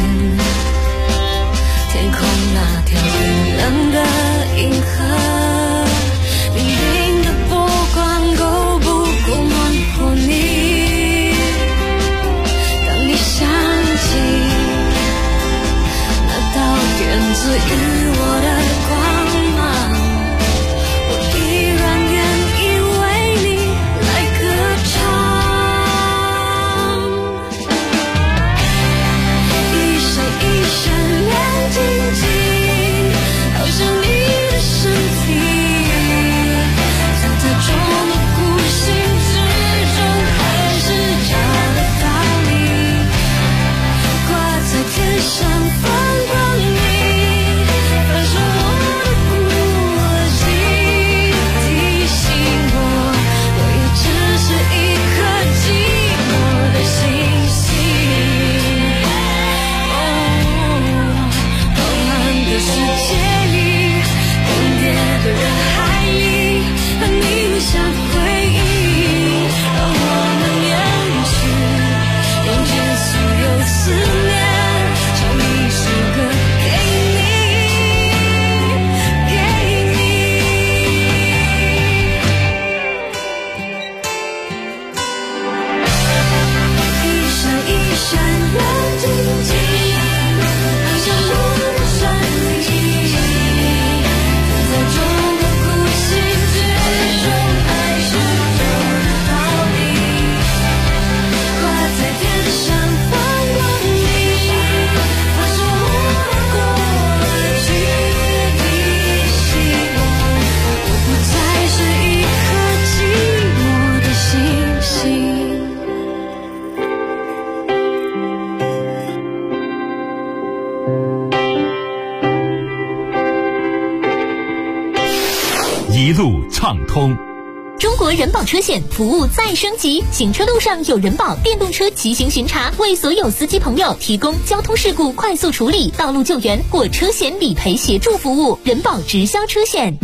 天空那条冰冷的银河，明明的波光够不够暖和你？当你想起那道点子与我的光芒，我依然愿意为你来歌唱。 一路畅通。 中国人保车险服务再升级，行车路上有人保电动车骑行巡查，为所有司机朋友提供交通事故快速处理、道路救援或车险理赔协助服务。人保直销车险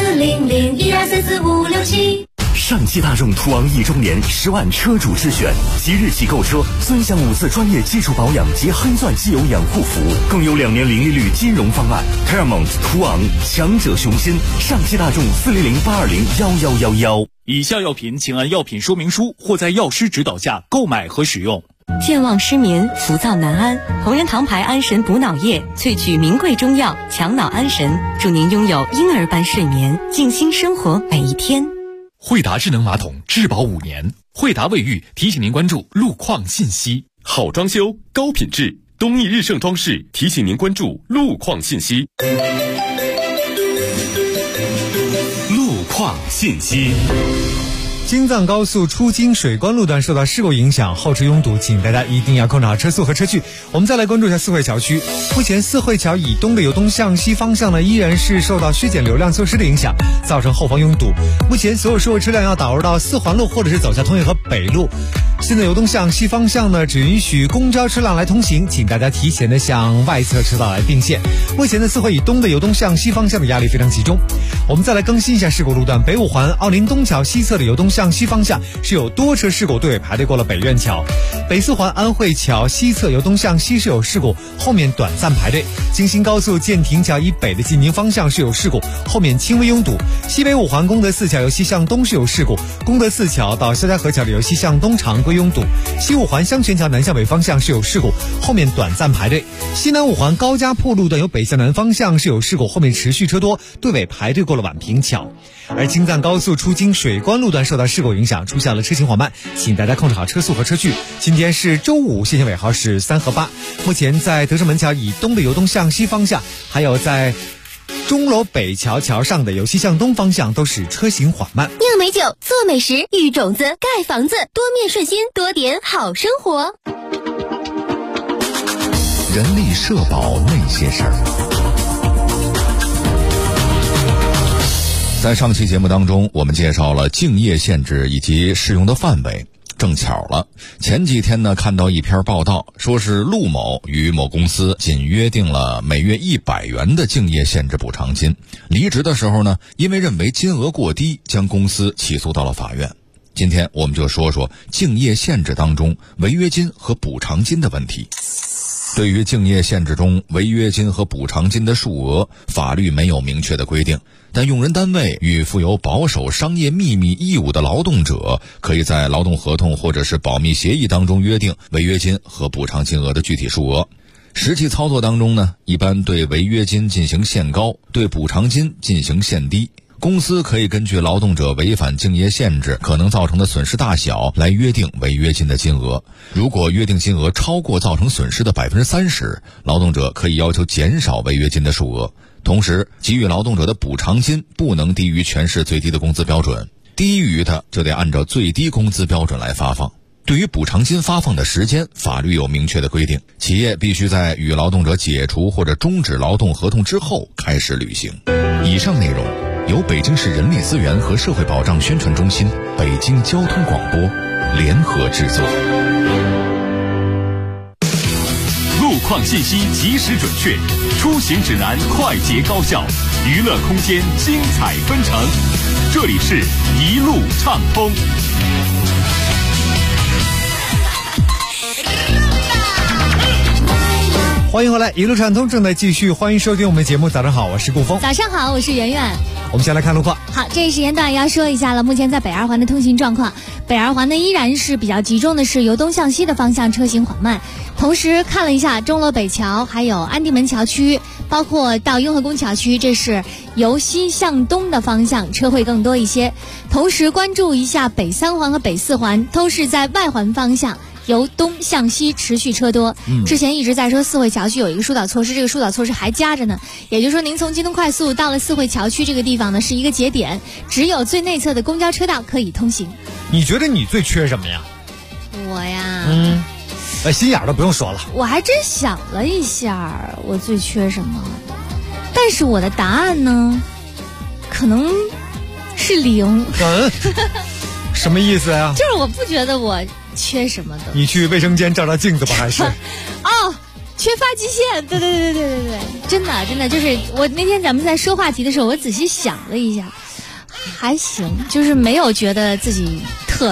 40012344567。 上汽大众途昂1周年10万车主之选，即日起购车尊享5次专业基础保养及黑钻机油养护服务，更有2年零利率金融方案。Paramount 途昂，强者雄心。上汽大众40082011111。 以下药品请按药品说明书或在药师指导下购买和使用。 健忘失眠、浮躁难安，同仁堂牌安神补脑液萃取名贵中药，强脑安神，祝您拥有婴儿般睡眠，静心生活每一天。 惠达智能马桶质保5年，惠达卫浴提醒您关注路况信息。 好装修，高品质，东益日盛装饰提醒您关注路况信息。 路况信息。 京藏高速出京水关路段受到事故影响，后车拥堵，请大家一定要控制好车速和车距。我们再来关注一下四惠桥区，目前四惠桥以东的由东向西方向呢，依然是受到削减流量措施的影响，造成后方拥堵。目前所有收货车辆要导入到四环路或者是走下通运河北路。现在由东向西方向呢，只允许公交车辆来通行，请大家提前的向外侧车道来并线。目前的四惠以东的由东向西方向的压力非常集中。我们再来更新一下事故路段，北五环奥林东桥西侧的由东向西方向是有多车事故，队尾排队过了北苑桥。北四环安慧桥西侧由东向西是有事故，后面短暂排队。京新高速建亭桥以北的进宁方向是有事故，后面轻微拥堵。西北五环功德寺桥由西向东是有事故，功德寺桥到肖家河桥的由西向东常规拥堵。西五环香泉桥南向北方向是有事故，后面短暂排队。西南五环高家铺路段由北向南方向是有事故，后面持续车多，队尾排队过了宛平桥。而京藏高速出京水关路段受到事故影响，出现了车行缓慢，请大家控制好车速和车距。今天是周五，限行尾号是3和8。目前在德胜门桥以东的由东向西方向，还有在钟楼北桥桥上的由西向东方向都是车行缓慢。 酿美酒，做美食，育种子，盖房子，多面顺心，多点好生活。 人力社保那些事儿。在上期节目当中，我们介绍了竞业限制以及适用的范围。正巧了，前几天呢看到一篇报道，说是陆某与某公司仅约定了每月100元的竞业限制补偿金，离职的时候呢，因为认为金额过低，将公司起诉到了法院。今天我们就说说竞业限制当中违约金和补偿金的问题。对于竞业限制中违约金和补偿金的数额，法律没有明确的规定，但用人单位与负有保守商业秘密义务的劳动者，可以在劳动合同或者是保密协议当中约定违约金和补偿金额的具体数额。实际操作当中呢，一般对违约金进行限高，对补偿金进行限低。公司可以根据劳动者违反竞业限制可能造成的损失大小来约定违约金的金额。如果约定金额超过造成损失的 30%， 劳动者可以要求减少违约金的数额。同时，给予劳动者的补偿金不能低于全市最低的工资标准，低于的就得按照最低工资标准来发放。对于补偿金发放的时间，法律有明确的规定，企业必须在与劳动者解除或者终止劳动合同之后开始履行。以上内容由北京市人力资源和社会保障宣传中心、北京交通广播联合制作。 路况信息及时准确，出行指南快捷高效，娱乐空间精彩纷呈。这里是一路畅通。 欢迎回来，一路畅通正在继续，欢迎收听我们的节目。早上好，我是顾峰。 早上好，我是圆圆。 我们先来看路况。 好，这一时间段要说一下了，目前在北二环的通行状况。北二环呢依然是比较集中的是由东向西的方向车行缓慢，同时看了一下钟楼北桥还有安定门桥区，包括到雍和宫桥区，这是由西向东的方向车会更多一些。同时关注一下北三环和北四环，都是在外环方向由东向西持续车多。之前一直在说四惠桥区有一个疏导措施，这个疏导措施还加着呢，也就是说您从京东快速到了四惠桥区这个地方呢是一个节点，只有最内侧的公交车道可以通行。 你觉得你最缺什么呀？ 我呀， 心眼儿都不用说了。 我还真想了一下，我最缺什么，但是我的答案呢，可能是0。 什么意思呀？ 就是我不觉得我缺什么的。 你去卫生间照照镜子吧，还是？ 哦，缺发际线。对，真的，就是我那天咱们在说话题的时候，我仔细想了一下，还行，就是没有觉得自己特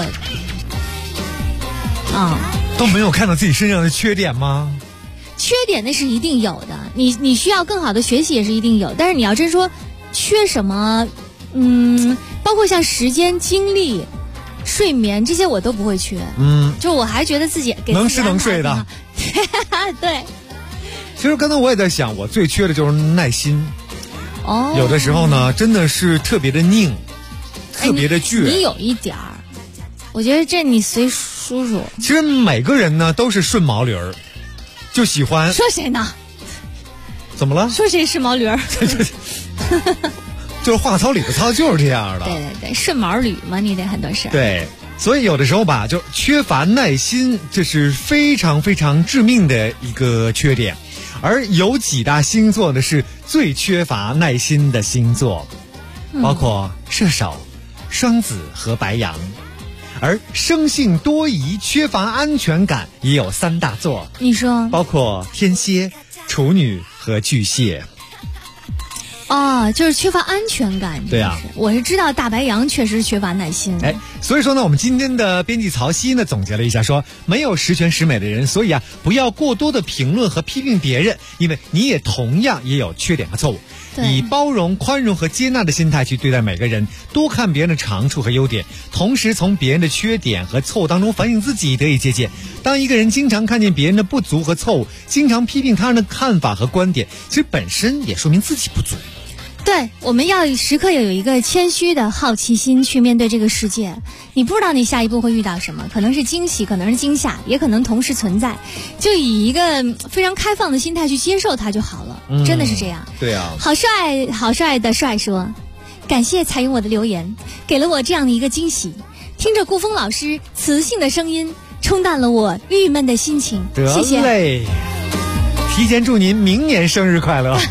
都没有看到自己身上的缺点吗？ 缺点那是一定有的，你需要更好的学习也是一定有，但是你要真说缺什么，包括像时间、精力、睡眠这些我都不会缺。就我还觉得自己给能吃能睡的。 对。 其实刚才我也在想，我最缺的就是耐心。有的时候呢，真的是特别的拧，特别的倔。 你有一点儿，我觉得这你随叔叔。 其实每个人呢都是顺毛驴儿，就喜欢。 说谁呢？ 怎么了？ 说谁是毛驴儿？ 就是话糙理不糙，就是这样的。 对，顺毛驴嘛，你得很多事儿。 对，所以有的时候吧，就缺乏耐心，这是非常非常致命的一个缺点。而有几大星座呢是最缺乏耐心的星座，包括射手、双子和白羊。而生性多疑、缺乏安全感也有3大座， 你说？ 包括天蝎、处女和巨蟹。 就是缺乏安全感。 对啊， 我是知道大白羊确实缺乏耐心。 所以说呢，我们今天的编辑曹曦呢总结了一下，说没有十全十美的人，所以不要过多的评论和批评别人，因为你也同样也有缺点和错误。以包容、宽容和接纳的心态去对待每个人，多看别人的长处和优点，同时从别人的缺点和错误当中反省自己，得以借鉴。当一个人经常看见别人的不足和错误，经常批评他人的看法和观点，其实本身也说明自己不足。 对，我们要时刻有一个谦虚的好奇心去面对这个世界。你不知道你下一步会遇到什么，可能是惊喜，可能是惊吓，也可能同时存在，就以一个非常开放的心态去接受它就好了。真的是这样。 对啊。 好帅的帅说，感谢采用我的留言，给了我这样的一个惊喜。听着顾峰老师磁性的声音，冲淡了我郁闷的心情。谢谢。 提前祝您明年生日快乐。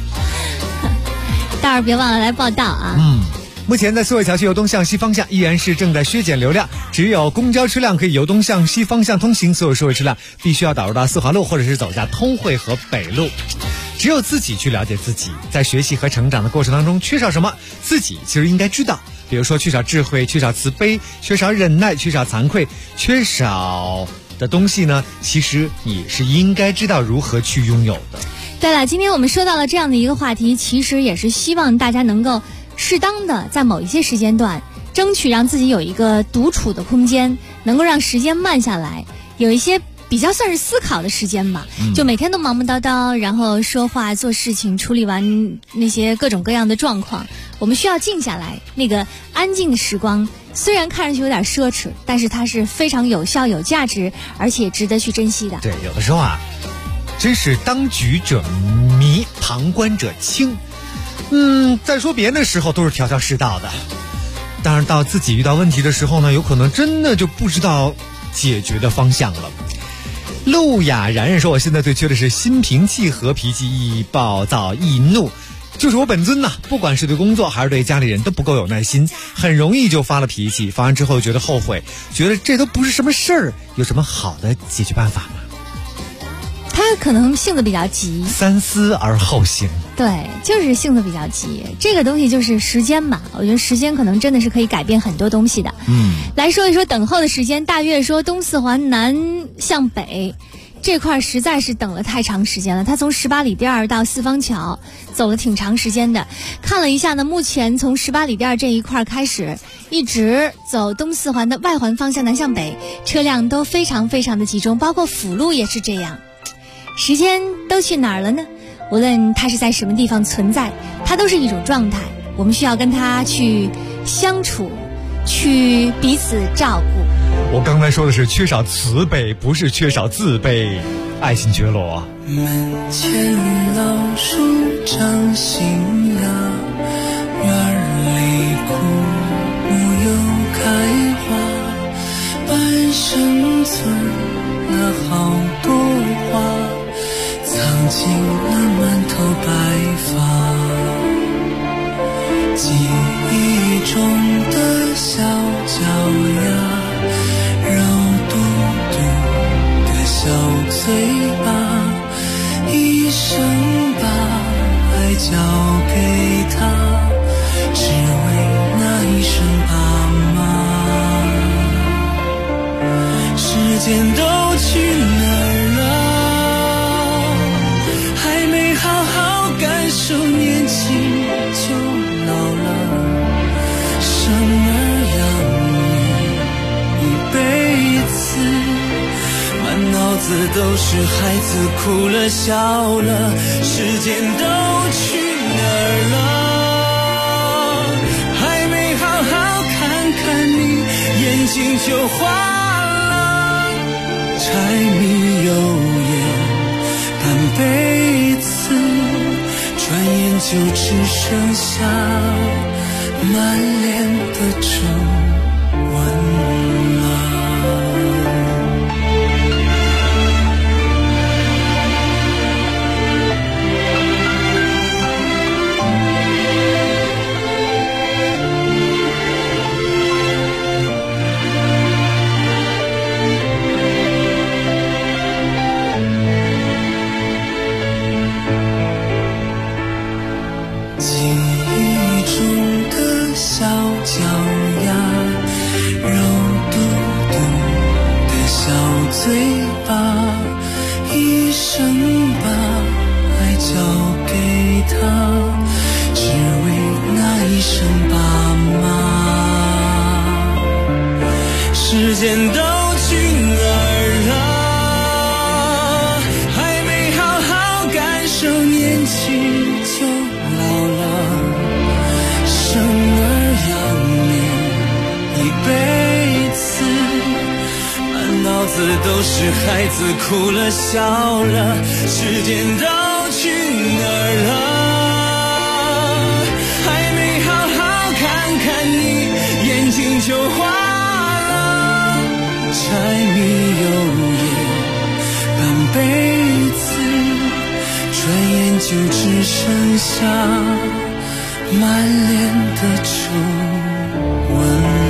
待会儿别忘了来报道啊。 目前在苏伟桥区由东向西方向依然是正在削减流量，只有公交车辆可以由东向西方向通行，所有社会车辆必须要导入到四环路或者是走下通惠河北路。只有自己去了解自己，在学习和成长的过程当中缺少什么，自己其实应该知道。比如说缺少智慧，缺少慈悲，缺少忍耐，缺少惭愧，缺少的东西呢，其实你是应该知道如何去拥有的。 对了，今天我们说到了这样的一个话题，其实也是希望大家能够适当的在某一些时间段争取让自己有一个独处的空间，能够让时间慢下来，有一些比较算是思考的时间吧。就每天都忙忙叨叨，然后说话做事情，处理完那些各种各样的状况，我们需要静下来，那个安静的时光虽然看上去有点奢侈，但是它是非常有效有价值，而且值得去珍惜的。 对，有的时候啊，真是当局者迷，旁观者清。在说别人的时候都是条条是道的，当然到自己遇到问题的时候呢，有可能真的就不知道解决的方向了。陆雅然然说，我现在最缺的是心平气和，脾气易暴躁易怒，就是我本尊呐，不管是对工作还是对家里人都不够有耐心，很容易就发了脾气，发完之后觉得后悔，觉得这都不是什么事儿，有什么好的解决办法吗？ 他可能性子比较急， 三思而后行。 对，就是性子比较急，这个东西就是时间嘛，我觉得时间可能真的是可以改变很多东西的。来说一说等候的时间。大月说东四环南向北这块实在是等了太长时间了，他从18里店到四方桥走了挺长时间的。看了一下呢，目前从18里店这一块开始一直走东四环的外环方向南向北，车辆都非常非常的集中，包括辅路也是这样。时间都去哪儿了呢？无论它是在什么地方存在，它都是一种状态，我们需要跟它去相处，去彼此照顾。 我刚才说的是缺少慈悲，不是缺少自卑。爱新觉罗门前老树长新芽，院里枯木又开花，半生存了好多话，藏进了满头白发。记忆中的小脚丫，肉嘟嘟的小嘴巴，一生把爱交给他，只为那一声爸妈。时间都去哪儿了？还没好好感受年轻就老了。生儿养女一辈子，满脑子都是孩子哭了笑了。时间都去哪儿了？还没好好看看你，眼睛就花了。柴米油盐半辈子，转眼就只剩下满脸的皱纹了。嘴巴，一生把爱交给他，只为那一声爸妈。时间都去哪儿了？还没好好感受年轻就老了。 子都是孩子，哭了笑了，时间都去哪儿了？还没好好看看你，眼睛就花了。柴米油盐半辈子，转眼就只剩下满脸的皱纹。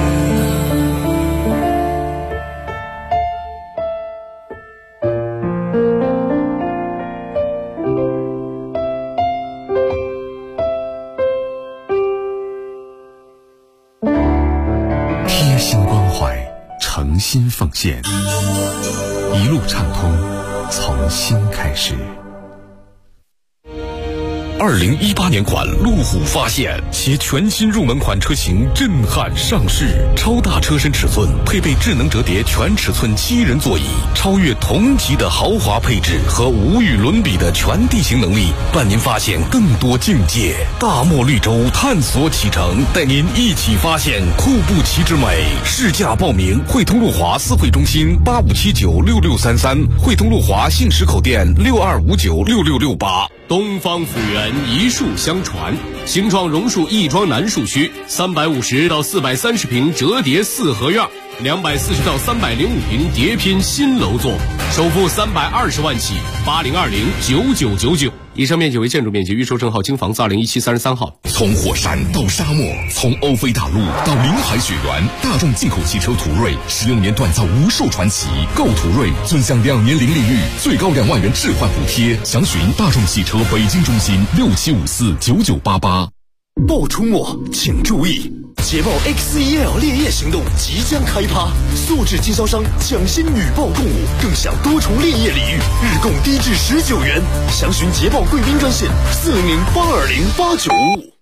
贴心关怀，诚心奉献，一路畅通，从心开始。2018年款路虎发现，其全新入门款车型震撼上市，超大车身尺寸，配备智能折叠全尺寸7人座椅，超越同级的豪华配置和无与伦比的全地形能力，伴您发现更多境界。大漠绿洲探索启程，带您一起发现库布齐之美。试驾报名：汇通路华四汇中心85796633，汇通路华信实口店62596668。 东方府源一树相传，形状榕树亦庄南树区，350到430平折叠四合院，240到305平叠拼新楼座，首付320万起，80209999。以上面积为建筑面积，预售证号京房子201733号。 从火山到沙漠，从欧菲大陆到临海雪原，大众进口汽车途锐16年锻造无数传奇。购途锐尊享2年零利率，最高2万元置换补贴。详询大众汽车北京中心67549988。 报出没请注意，捷豹 XEL 烈焰行动即将开趴，素质经销商抢先女报共舞，更享多重烈焰礼遇，日供低至19元。详询捷豹贵宾专线400820895。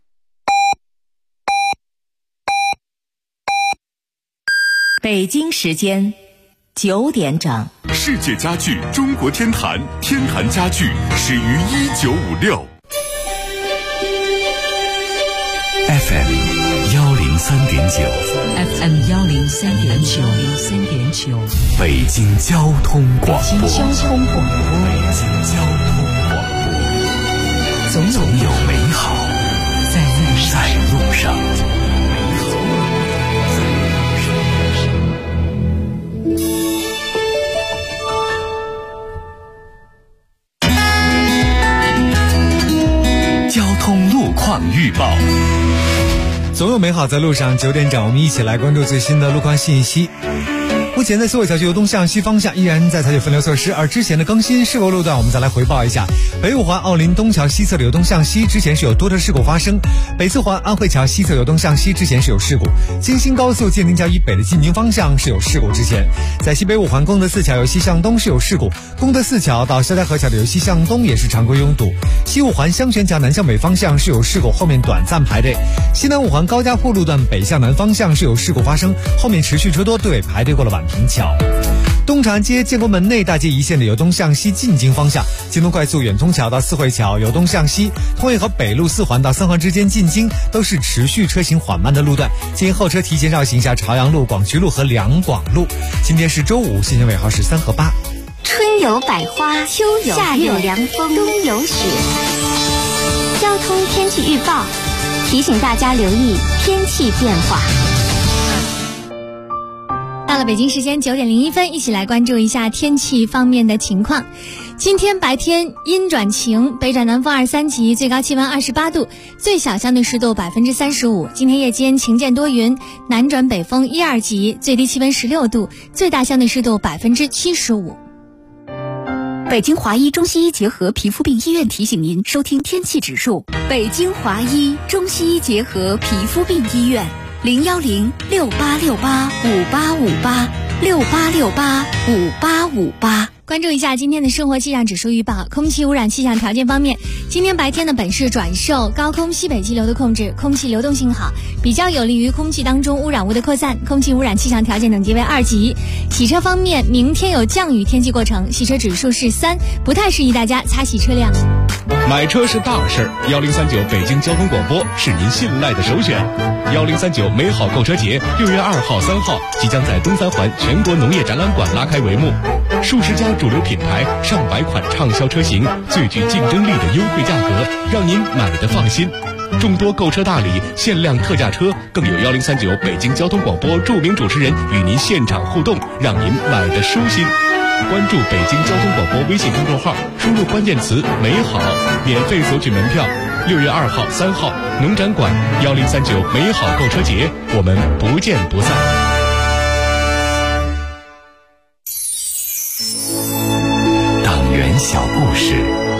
北京时间9点整。 世界家具中国天坛，天坛家具始于1956。FM 103.9 北京交通广播，总有美好在路上。 交通路况预报。总有美好在路上，9点整，我们一起来关注最新的路况信息。目前在四惠小区由东向西方向依然在采取分流措施，而之前的更新事故路段我们再来回报一下。北五环奥林东桥西侧的由东向西之前是有多车事故发生，北四环安慧桥西侧由东向西之前是有事故，京新高速建宁桥以北的进京方向是有事故之前，在西北五环功德寺桥由西向东是有事故，功德寺桥到肖家河桥的由西向东也是常规拥堵，西五环香泉桥南向北方向是有事故，后面短暂排队，西南五环高家铺路段北向南方向是有事故发生，后面持续车多，队尾排队过了宛平桥。东长安街建国门内大街一线的由东向西进京方向，京东快速远通桥到四惠桥由东向西，通惠河北路4环到3环之间进京都是持续车行缓慢的路段，建议后车提前绕行一下朝阳路、广渠路和两广路。今天是周五，信息尾号是3和8。 春有百花，秋有夏有凉风，冬有雪。交通天气预报提醒大家留意天气变化。 到了北京时间9点01分，一起来关注一下天气方面的情况。今天白天阴转晴，北转南风2、3级，最高气温28度，最小相对湿度35%。今天夜间晴间多云，南转北风1、2级，最低气温16度，最大相对湿度75%。 北京华医中西医结合皮肤病医院提醒您收听天气指数。北京华医中西医结合皮肤病医院，010-6868-5858，6868-5858。 关注一下今天的生活气象指数预报。空气污染气象条件方面， 今天白天的本市转受高空西北气流的控制，空气流动性好，比较有利于空气当中污染物的扩散，空气污染气象条件等级为2级。洗车方面，明天有降雨天气过程，洗车指数是3，不太适宜大家擦洗车辆。 买车是大事儿，1039北京交通广播是您信赖的首选。1039美好购车节6月2号、3号即将在东三环全国农业展览馆拉开帷幕，数十家主流品牌、上百款畅销车型，最具竞争力的优惠价格，让您买得放心。众多购车大礼、限量特价车，更有1039北京交通广播著名主持人与您现场互动，让您买得舒心。关注北京交通广播微信公众号，输入关键词美好，免费索取门票。6月2号、3号农展馆1039美好购车节，我们不见不散。 党员小故事。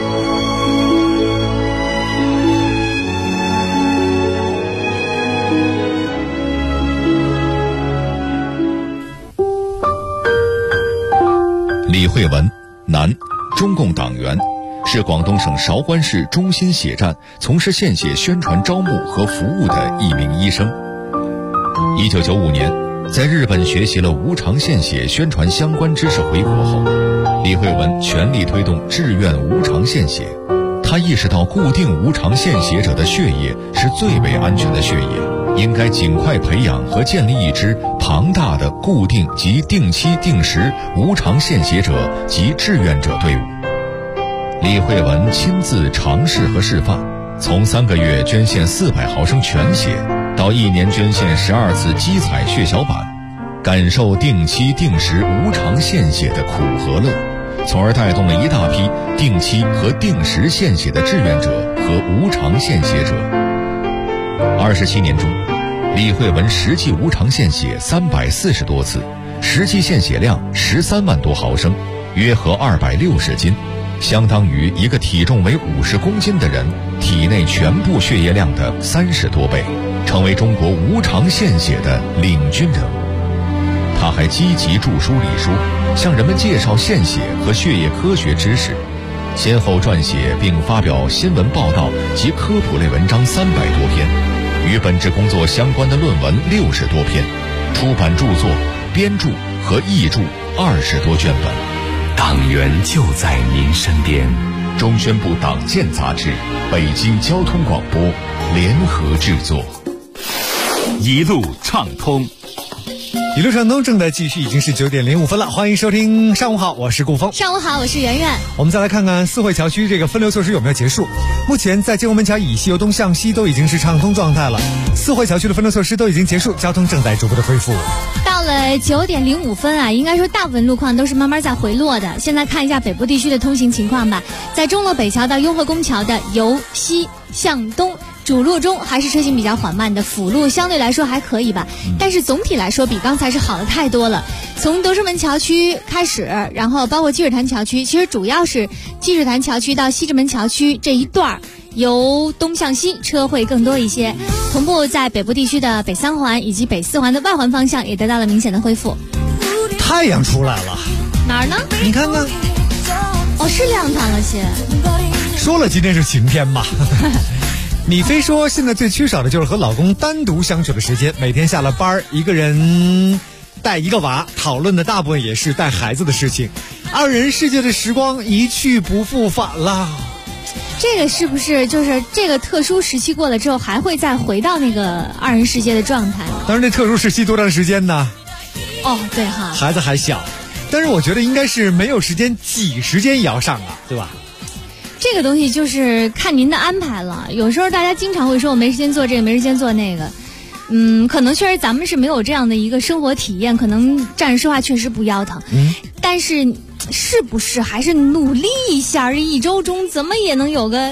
李慧文，男，中共党员，是广东省韶关市中心血站从事献血宣传招募和服务的一名医生。1995年，在日本学习了无偿献血宣传相关知识回国后，李慧文全力推动志愿无偿献血。他意识到固定无偿献血者的血液是最为安全的血液，应该尽快培养和建立一支庞大的固定及定期定时无偿献血者及志愿者队伍。李慧文亲自尝试和示范，从3个月捐献400毫升全血，到1年捐献12次基采血小板，感受定期定时无偿献血的苦和乐，从而带动了一大批定期和定时献血的志愿者和无偿献血者。27年中，李慧文实际无偿献血340多次，实际献血量13万多毫升，约合260斤，相当于一个体重为50公斤的人体内全部血液量的30多倍，成为中国无偿献血的领军人物。他还积极著书立说，向人们介绍献血和血液科学知识，先后撰写并发表新闻报道及科普类文章300多篇，与本职工作相关的论文60多篇，出版著作、编著和译著20多卷本。 党员就在您身边。 中宣部党建杂志、北京交通广播联合制作。 一路畅通。 一路畅通正在继续，已经是9点05分了，欢迎收听上午好，我是顾峰。 上午好，我是圆圆。 我们再来看看四惠桥区这个分流措施有没有结束。目前在建国门桥以西由东向西都已经是畅通状态了，四惠桥区的分流措施都已经结束，交通正在逐步的恢复。 到了9点05分啊，应该说大部分路况都是慢慢在回落的。现在看一下北部地区的通行情况吧，在钟楼北桥到雍和宫桥的由西向东主路中还是车行比较缓慢的，辅路相对来说还可以吧，但是总体来说比刚才是好的太多了。从德胜门桥区开始，然后包括积水潭桥区，其实主要是积水潭桥区到西直门桥区这一段由东向西车会更多一些。同步在北部地区的北3环以及北4环的外环方向也得到了明显的恢复。 太阳出来了， 哪儿呢？ 你看看， 哦，是亮堂了些。 说了今天是晴天嘛。你非说现在最缺少的就是和老公单独相处的时间，每天下了班一个人带一个娃，讨论的大部分也是带孩子的事情，二人世界的时光一去不复返啦。 这个是不是就是这个特殊时期过了之后还会再回到那个二人世界的状态？ 当然这特殊时期多长时间呢？ 哦，对哈， 孩子还小，但是我觉得应该是没有时间挤时间也要上啊，对吧？ 这个东西就是看您的安排了。有时候大家经常会说我没时间做这个，没时间做那个。可能确实咱们是没有这样的一个生活体验，可能站着说话确实不腰疼。但是是不是还是努力一下，一周中怎么也能有个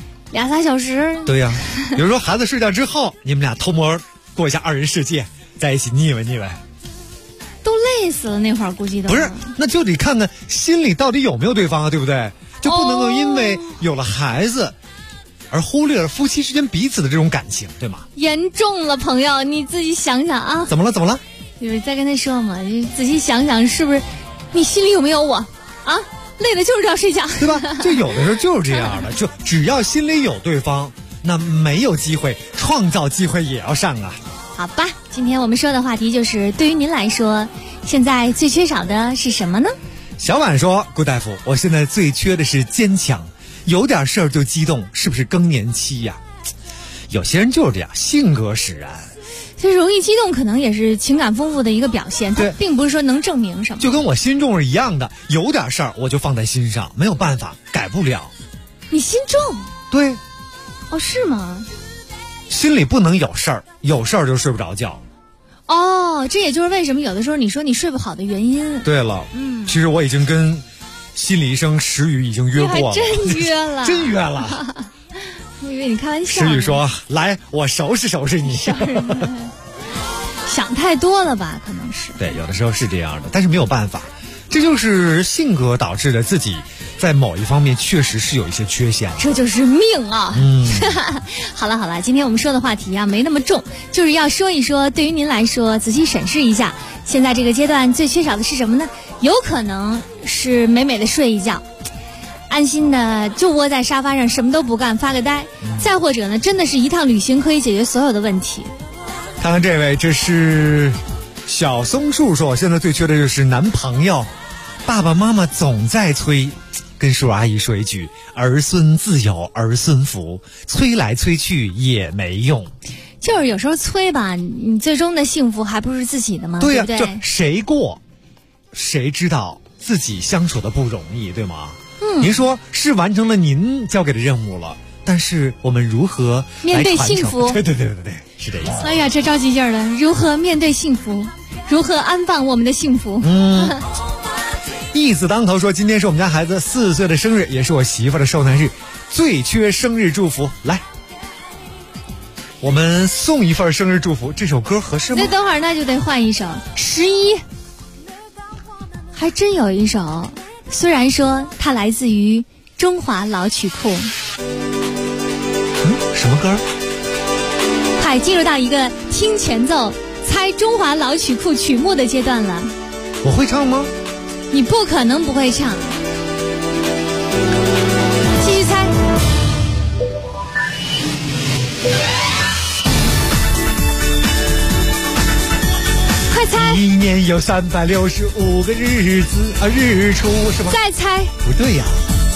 2-3小时？ 对呀，比如说孩子睡觉之后，你们俩偷摸过一下二人世界，在一起腻歪腻歪。 都累死了，那会儿估计都不是，那就得看看心里到底有没有对方啊，对不对？就不能够因为有了孩子而忽略了夫妻之间彼此的这种感情，对吗？ 严重了，朋友，你自己想想啊。 怎么了？怎么了？ 就是在跟他说嘛，你仔细想想，是不是你心里有没有我啊？ 累的就是要睡觉， 对吧？就有的时候就是这样的，就只要心里有对方，那没有机会，创造机会也要上啊。 好吧，今天我们说的话题就是，对于您来说，现在最缺少的是什么呢？ 小婉说：“顾大夫，我现在最缺的是坚强，有点事儿就激动，是不是更年期呀？有些人就是这样，性格使然。 其实容易激动，可能也是情感丰富的一个表现，它并不是说能证明什么。 就跟我心重是一样的，有点事儿我就放在心上，没有办法，改不了。 你心重？ 对。 哦，是吗？ 心里不能有事儿，有事儿就睡不着觉。 哦，这也就是为什么有的时候你说你睡不好的原因。 对了，其实我已经跟心理医生石宇已经约过了。 真约了？ 真约了。 我以为你开玩笑。 石宇说：“来，我收拾收拾你。” 想太多了吧？可能是。 对，有的时候是这样的，但是没有办法，这就是性格导致的自己在某一方面确实是有一些缺陷。 这就是命啊！好了，今天我们说的话题啊没那么重，就是要说一说，对于您来说，仔细审视一下，现在这个阶段最缺少的是什么呢？有可能是美美的睡一觉。安心的就窝在沙发上什么都不干发个呆，再或者呢真的是一趟旅行可以解决所有的问题。 看看这位，这是小松树说，现在最缺的就是男朋友，爸爸妈妈总在催，跟叔阿姨说一句，儿孙自有儿孙福，催来催去也没用。 就是有时候催吧，你最终的幸福还不是自己的吗？ 对呀， 对不对？ 就谁过谁知道自己相处的不容易，对吗？您说是完成了您交给的任务了，但是我们如何面对幸福？ 对，是这意思。 哎呀，这着急劲儿的，如何面对幸福？如何安放我们的幸福？ 义字当头说，今天是我们家孩子4岁的生日，也是我媳妇的寿诞日，最缺生日祝福。来，我们送一份生日祝福，这首歌合适吗？ 那等会儿那就得换一首。11，还真有一首。虽然说它来自于中华老曲库。 什么歌？ 快进入到一个听前奏猜中华老曲库曲目的阶段了。 我会唱吗？ 你不可能不会唱。继续猜。快猜！ 一年有365个日子啊，日出是吗？ 再猜。 不对呀。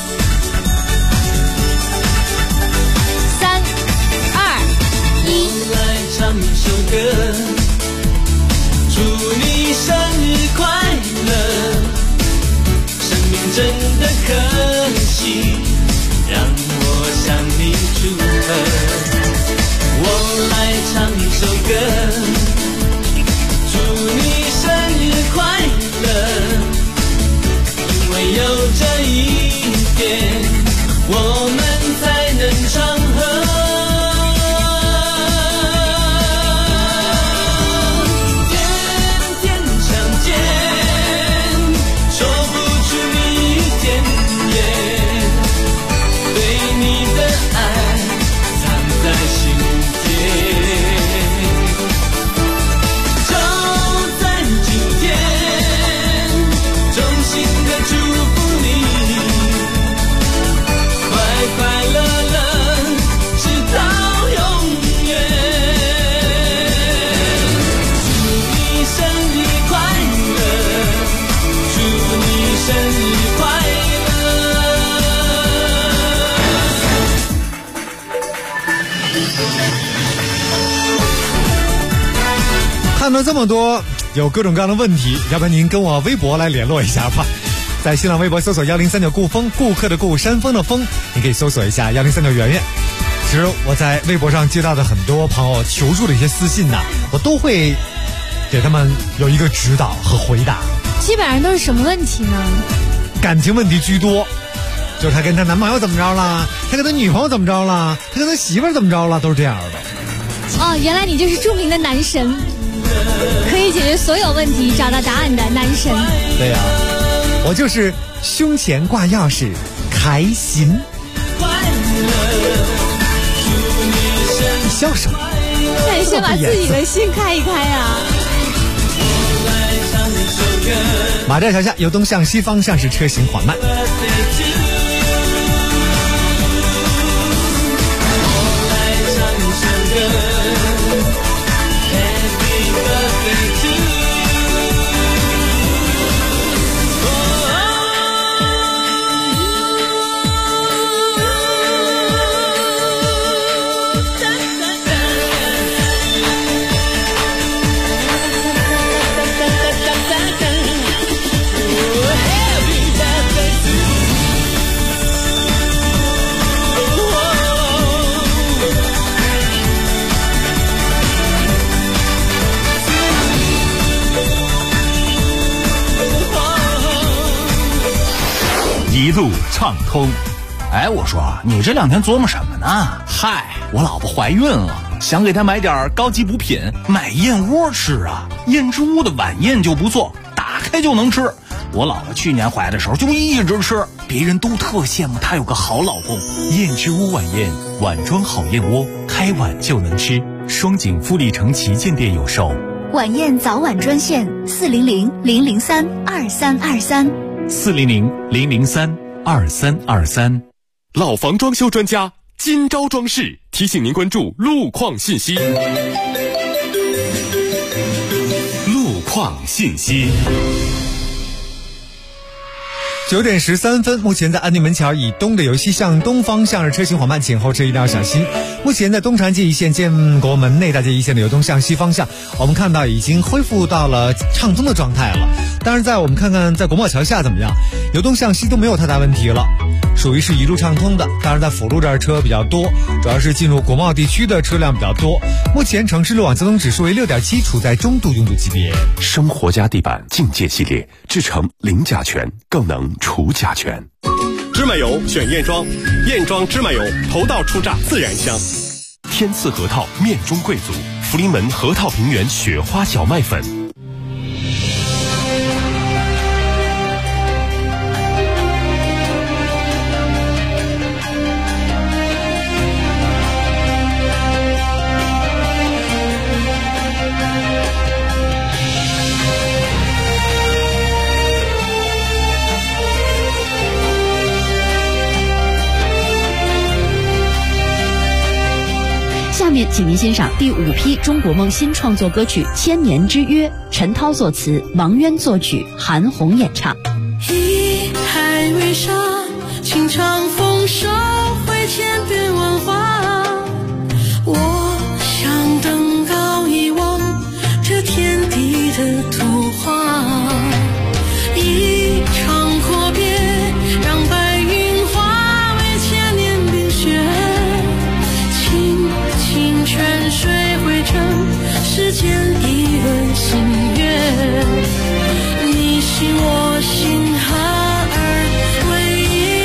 3、2、1。 来唱一首歌，祝你生日快乐。生命真的可惜，让我向你祝贺。我来唱一首歌。祝你生日快乐，因为有这一天，我们才能唱和。天天相见，说不出蜜甜言，对你的爱藏在心间。祝福你，快快乐乐，直到永远。祝你生日快乐，祝你生日快乐。看到这么多有各种各样的问题，要不然您跟我微博来联络一下吧。在新浪微博搜索1039顾风，顾客的顾，山峰的峰，你可以搜索一下1039圆圆。其实我在微博上接到的很多朋友求助的一些私信呐，我都会给他们有一个指导和回答。 基本上都是什么问题呢？ 感情问题居多，就是他跟他男朋友怎么着了，他跟他女朋友怎么着了，他跟他媳妇儿怎么着了，都是这样的。 哦，原来你就是著名的男神，可以解决所有问题、找到答案的男神。 对呀。我就是胸前挂钥匙，开心。你笑什么？ 那你先把自己的心开一开啊！ 我来唱一首马寨桥下由东向西方向是车行缓慢。 一路畅通。哎，我说你这2天琢磨什么呢？嗨，我老婆怀孕了，想给她买点高级补品，买燕窝吃啊。燕之屋的晚宴就不错，打开就能吃。我老婆去年怀的时候就一直吃，别人都特羡慕她有个好老公。燕之屋晚宴，碗装好燕窝，开碗就能吃。双井富力城旗舰店有售。 晚宴早晚专线 400-003-2323，400-003-2323。老房装修专家金招装饰提醒您关注路况信息。路况信息。 9点13分，目前在安定门桥以东的由西向东方向是车行缓慢，前后车一定要小心。目前在东长街一线、建国门内大街一线的由东向西方向，我们看到已经恢复到了畅通的状态了。当然，我们看看在国贸桥下怎么样，由东向西都没有太大问题了，属于是一路畅通的。当然，在辅路这儿车比较多，主要是进入国贸地区的车辆比较多。目前城市路网交通指数为6.7，处在中度拥堵级别。 生活家地板境界系列，制成零甲醛，更能除甲醛。 芝麻油选燕庄，燕庄芝麻油头道初榨自然香。 天赐核桃面中贵族，福临门核桃平原雪花小麦粉。 下面请您欣赏第5批中国梦新创作歌曲《千年之约》，陈涛作词，王渊作曲，韩红演唱。 一海为沙，情长风收回千变万化。我想登高一望这天地的图画，一场阔别，让白云化为千年冰雪。泉水汇成世间一轮新月，你心我心合而为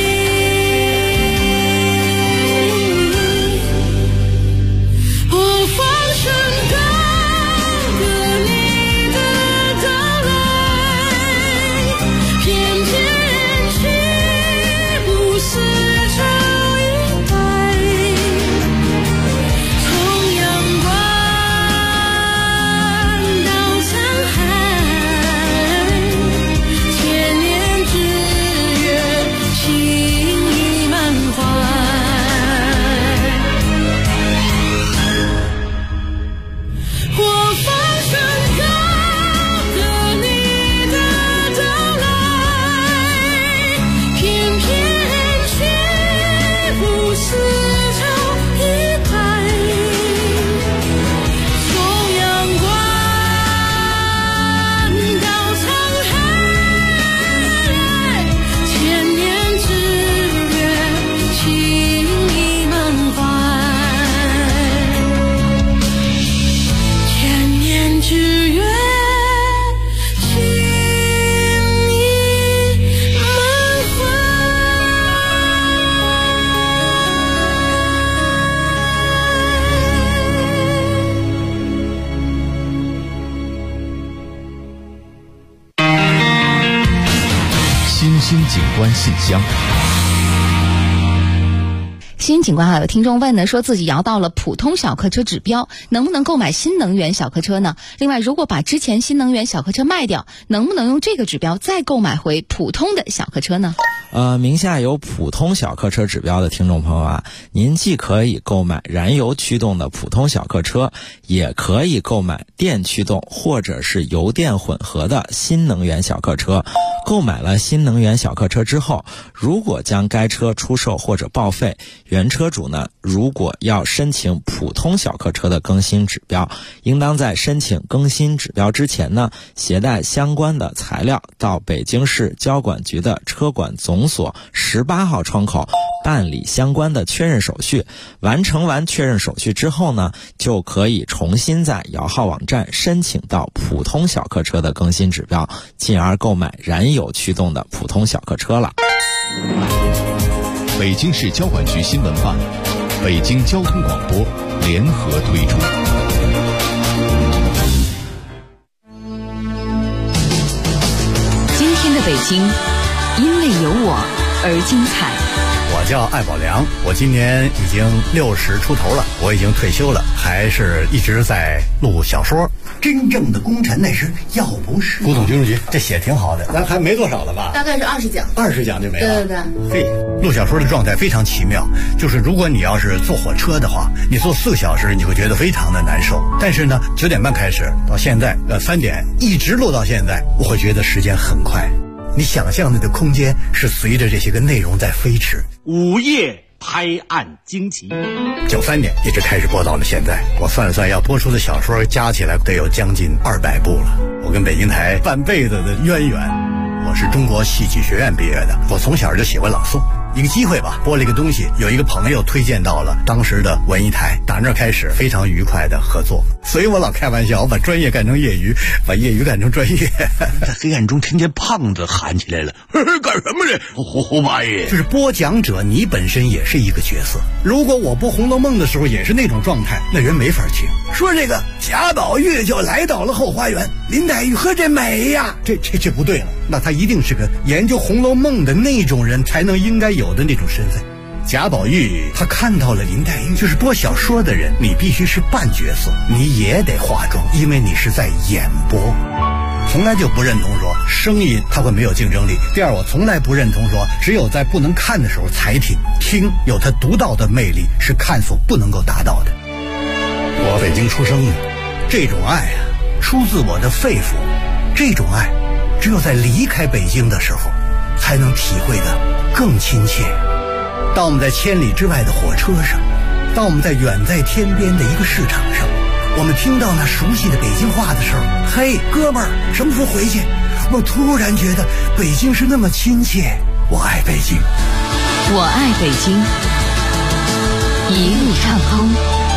一。我放声高歌你的到来，翩翩起舞丝绸一白。 新景观信箱。 新情况还有听众问呢，说自己摇到了普通小客车指标，能不能购买新能源小客车呢？另外，如果把之前新能源小客车卖掉，能不能用这个指标再购买回普通的小客车呢？ 名下有普通小客车指标的听众朋友啊，您既可以购买燃油驱动的普通小客车，也可以购买电驱动或者是油电混合的新能源小客车。购买了新能源小客车之后，如果将该车出售或者报废，原车主呢，如果要申请普通小客车的更新指标，应当在申请更新指标之前呢，携带相关的材料到北京市交管局的车管总所18号窗口办理相关的确认手续。完成确认手续之后呢，就可以重新在摇号网站申请到普通小客车的更新指标，进而购买燃油驱动的普通小客车了。 北京市交管局新闻办、北京交通广播联合推出。 今天的北京，因为有我而精彩。 我叫艾宝良，我今年已经60出头了，我已经退休了，还是一直在录小说。真正的功臣那是要不是古董军事局，这写挺好的，咱还没多少了吧？ 大概是20奖 ，20奖就没了。 对。 嘿，录小说的状态非常奇妙，就是如果你要是坐火车的话，你坐4个小时，你会觉得非常的难受。但是呢，9点半开始到现在3点一直录到现在，我会觉得时间很快。你想象的空间是随着这些个内容在飞驰。 午夜拍案惊奇 ，93年一直开始播到了现在，我算了算，要播出的小说加起来得有将近200部了。我跟北京台半辈子的渊源，我是中国戏剧学院毕业的，我从小就喜欢朗诵。一个机会吧，播了一个东西，有一个朋友推荐到了当时的文艺台，打那开始非常愉快的合作。所以我老开玩笑，我把专业干成业余，把业余干成专业。 在黑暗中听见胖子喊起来了，干什么呢？胡八爷， 就是播讲者，你本身也是一个角色。如果我播《红楼梦》的时候也是那种状态，那人没法听。说这个贾宝玉就来到了后花园，林黛玉和这美呀，这不对了。那他一定是个研究《红楼梦》的那种人才能应该有的那种身份。贾宝玉他看到了林黛玉，就是播小说的人，你必须是扮角色，你也得化妆，因为你是在演播。从来就不认同说生意它会没有竞争力。第二，我从来不认同说只有在不能看的时候才听，听有它独到的魅力，是看所不能够达到的。我北京出生的，这种爱啊，出自我的肺腑，这种爱只有在离开北京的时候才能体会的更亲切。当我们在千里之外的火车上，当我们在远在天边的一个市场上，我们听到那熟悉的北京话的时候，嘿，哥们儿，什么时候回去？我突然觉得北京是那么亲切。我爱北京， 我爱北京，一路畅通。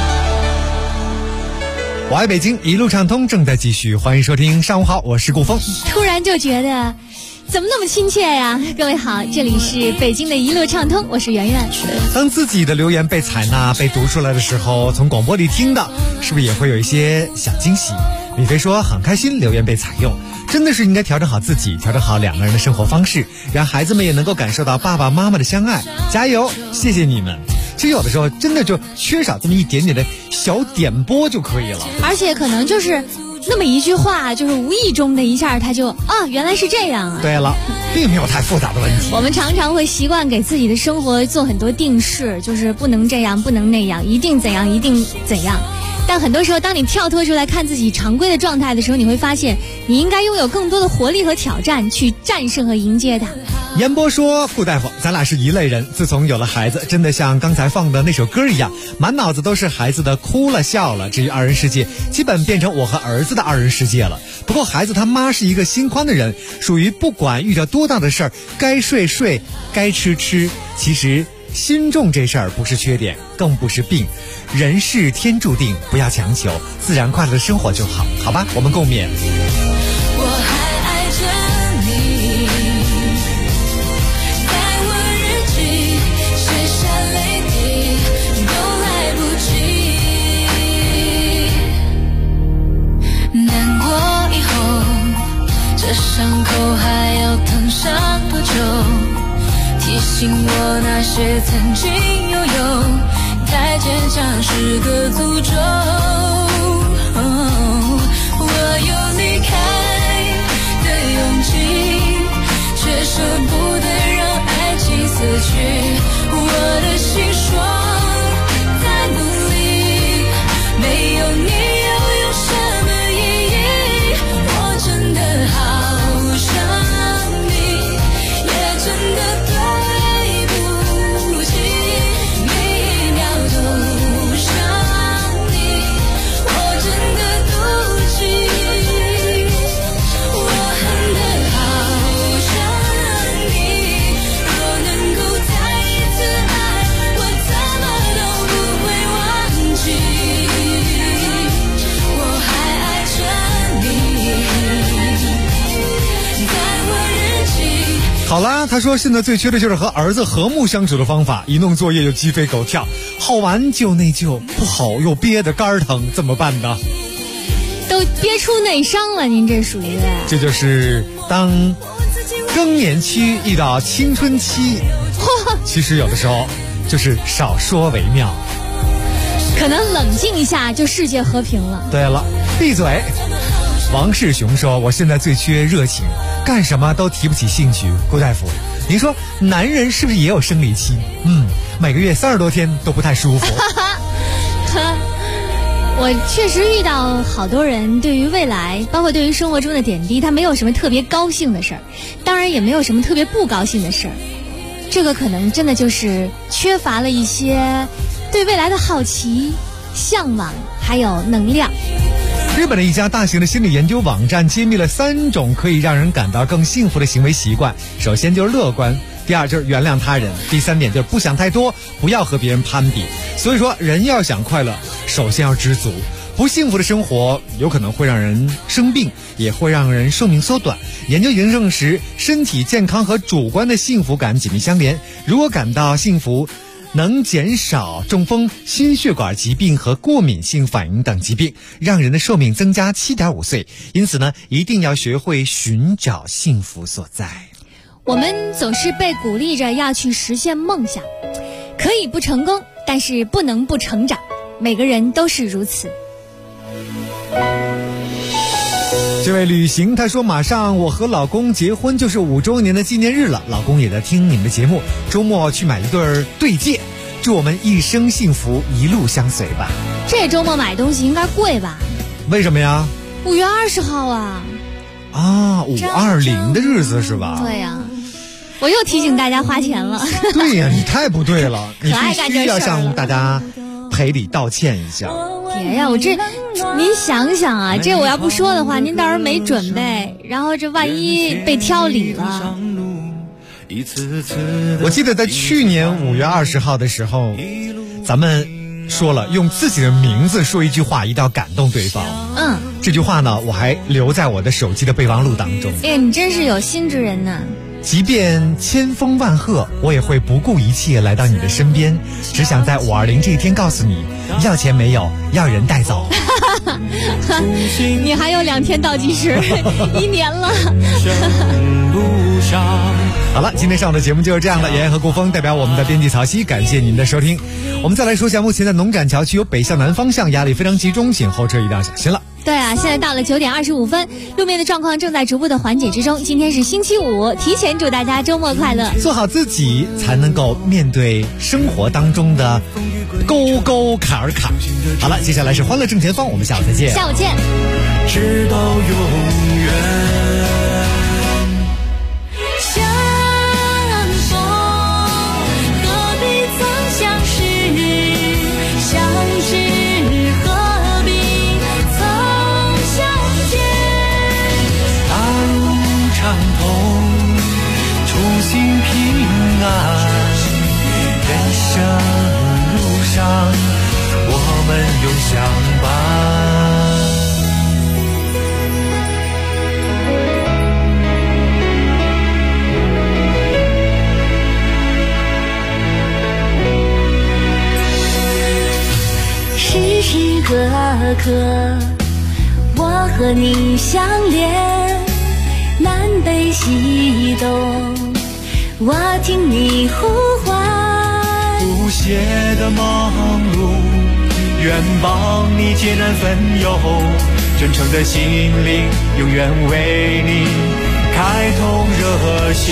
我爱北京，一路畅通正在继续，欢迎收听。上午好，我是顾峰。 突然就觉得怎么那么亲切呀？各位好，这里是北京的一路畅通，我是圆圆。 当自己的留言被采纳、被读出来的时候，从广播里听到，是不是也会有一些小惊喜？李飞说很开心留言被采用，真的是应该调整好自己，调整好两个人的生活方式，让孩子们也能够感受到爸爸妈妈的相爱。加油，谢谢你们。其实有的时候真的就缺少这么一点点的小点拨就可以了， 而且可能就是那么一句话，就是无意中的一下他就原来是这样啊。 对了，并没有太复杂的问题。 我们常常会习惯给自己的生活做很多定式，就是不能这样，不能那样，一定怎样，一定怎样。但很多时候当你跳脱出来看自己常规的状态的时候，你会发现你应该拥有更多的活力和挑战，去战胜和迎接它。 严波说，顾大夫，咱俩是一类人，自从有了孩子，真的像刚才放的那首歌一样，满脑子都是孩子的哭了笑了，至于二人世界基本变成我和儿子的二人世界了。不过孩子他妈是一个心宽的人，属于不管遇到多大的事儿，该睡睡，该吃吃。其实心重这事儿不是缺点，更不是病，人是天注定，不要强求，自然快乐的生活就好，好吧，我们共勉。 我还爱着你，在我日记写下泪滴都来不及，难过以后这伤口还要疼上多久，提醒我那些曾经拥有是个诅咒。我有离开的勇气，却舍不得让爱情死去。我的心说再努力，没有你又有什么意义？我真的好想你，也真的对不起，每一秒都想你，我真的妒忌，我恨得好想你，若能够再一次爱，我怎么都不会忘记，我还爱着你，在我日记。 好啦，他说现在最缺的就是和儿子和睦相处的方法，一弄作业就鸡飞狗跳，好玩就内疚，不好又憋得肝疼，怎么办呢？ 都憋出内伤了，您这属于这就是当更年期遇到青春期，其实有的时候就是少说为妙， 可能冷静一下就世界和平了。 对了，闭嘴。王世雄说，我现在最缺热情，干什么都提不起兴趣。顾大夫，您说男人是不是也有生理期？每个月30多天都不太舒服。 我确实遇到好多人对于未来，包括对于生活中的点滴，他没有什么特别高兴的事儿，当然也没有什么特别不高兴的事儿。这个可能真的就是缺乏了一些对未来的好奇、向往，还有能量。 日本的一家大型的心理研究网站揭秘了3种可以让人感到更幸福的行为习惯。首先就是乐观，第二就是原谅他人，第3点就是不想太多，不要和别人攀比。所以说，人要想快乐，首先要知足。不幸福的生活有可能会让人生病，也会让人寿命缩短。研究已经证实，身体健康和主观的幸福感紧密相连。如果感到幸福，能减少中风、心血管疾病和过敏性反应等疾病，让人的寿命增加7.5岁。因此呢，一定要学会寻找幸福所在。 我们总是被鼓励着要去实现梦想，可以不成功，但是不能不成长。每个人都是如此。 这位旅行他说，马上我和老公结婚就是5周年的纪念日了，老公也在听你们的节目，周末去买一对对戒，祝我们一生幸福，一路相随吧。 这周末买东西应该贵吧？ 为什么呀 ？5月20号啊。 啊，520的日子是吧？ 对呀，我又提醒大家花钱了。 对呀，你太不对了，你必须要向大家赔礼道歉一下。 别呀，您想想啊，这我要不说的话，您到时候没准备，然后这万一被挑理了。 我记得在去年5月20号的时候，咱们说了用自己的名字说一句话一定要感动对方。这句话呢，我还留在我的手机的备忘录当中。 哎，你真是有心之人呐。 即便千风万壑，我也会不顾一切来到你的身边，只想在520这一天告诉你，要钱没有，要人带走。 你还有2天倒计时，1年了。 好了，今天上午的节目就是这样了。妍妍和顾峰代表我们的编辑曹曦，感谢您的收听。我们再来说一下，目前在农感桥区有北向南方向压力非常集中，请后车一定要小心了。 对啊，现在到了9点25分，路面的状况正在逐步的缓解之中。今天是星期5，提前祝大家周末快乐。 做好自己，才能够面对生活当中的沟沟坎儿坎。好了，接下来是欢乐正前方，我们下午再见。 下午见。 直到永远。 人生路上，我们永相伴。 时时刻刻，我和你相连，南北西东。我听你呼唤， 不懈的忙碌， 愿帮你艰难分忧，真诚的心灵永远为你开通热线。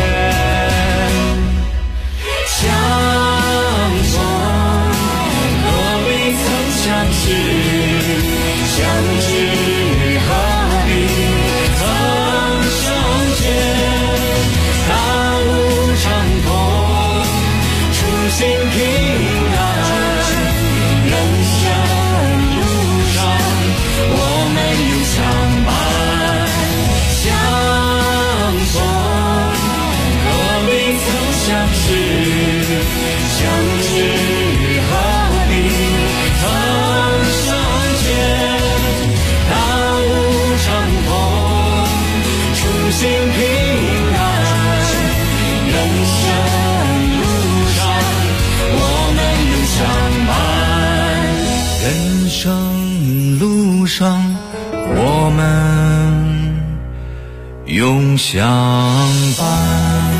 相逢何必曾相识，相知何必曾相见。大路长空，初心平安，人生路上我们永相伴。相逢何必曾相识，相知何必曾相见。大路长空，初心平安，人生路上我们永相伴。人生路上我们永相伴。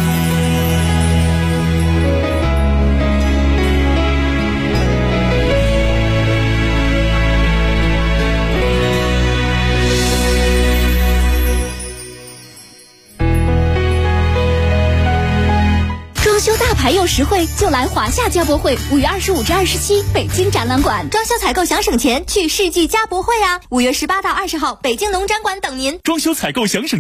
大牌又实惠，就来华夏家博会，5月25至27，北京展览馆。装修采购想省钱，去世纪家博会啊！5月18到20号，北京农展馆等您。 装修采购想省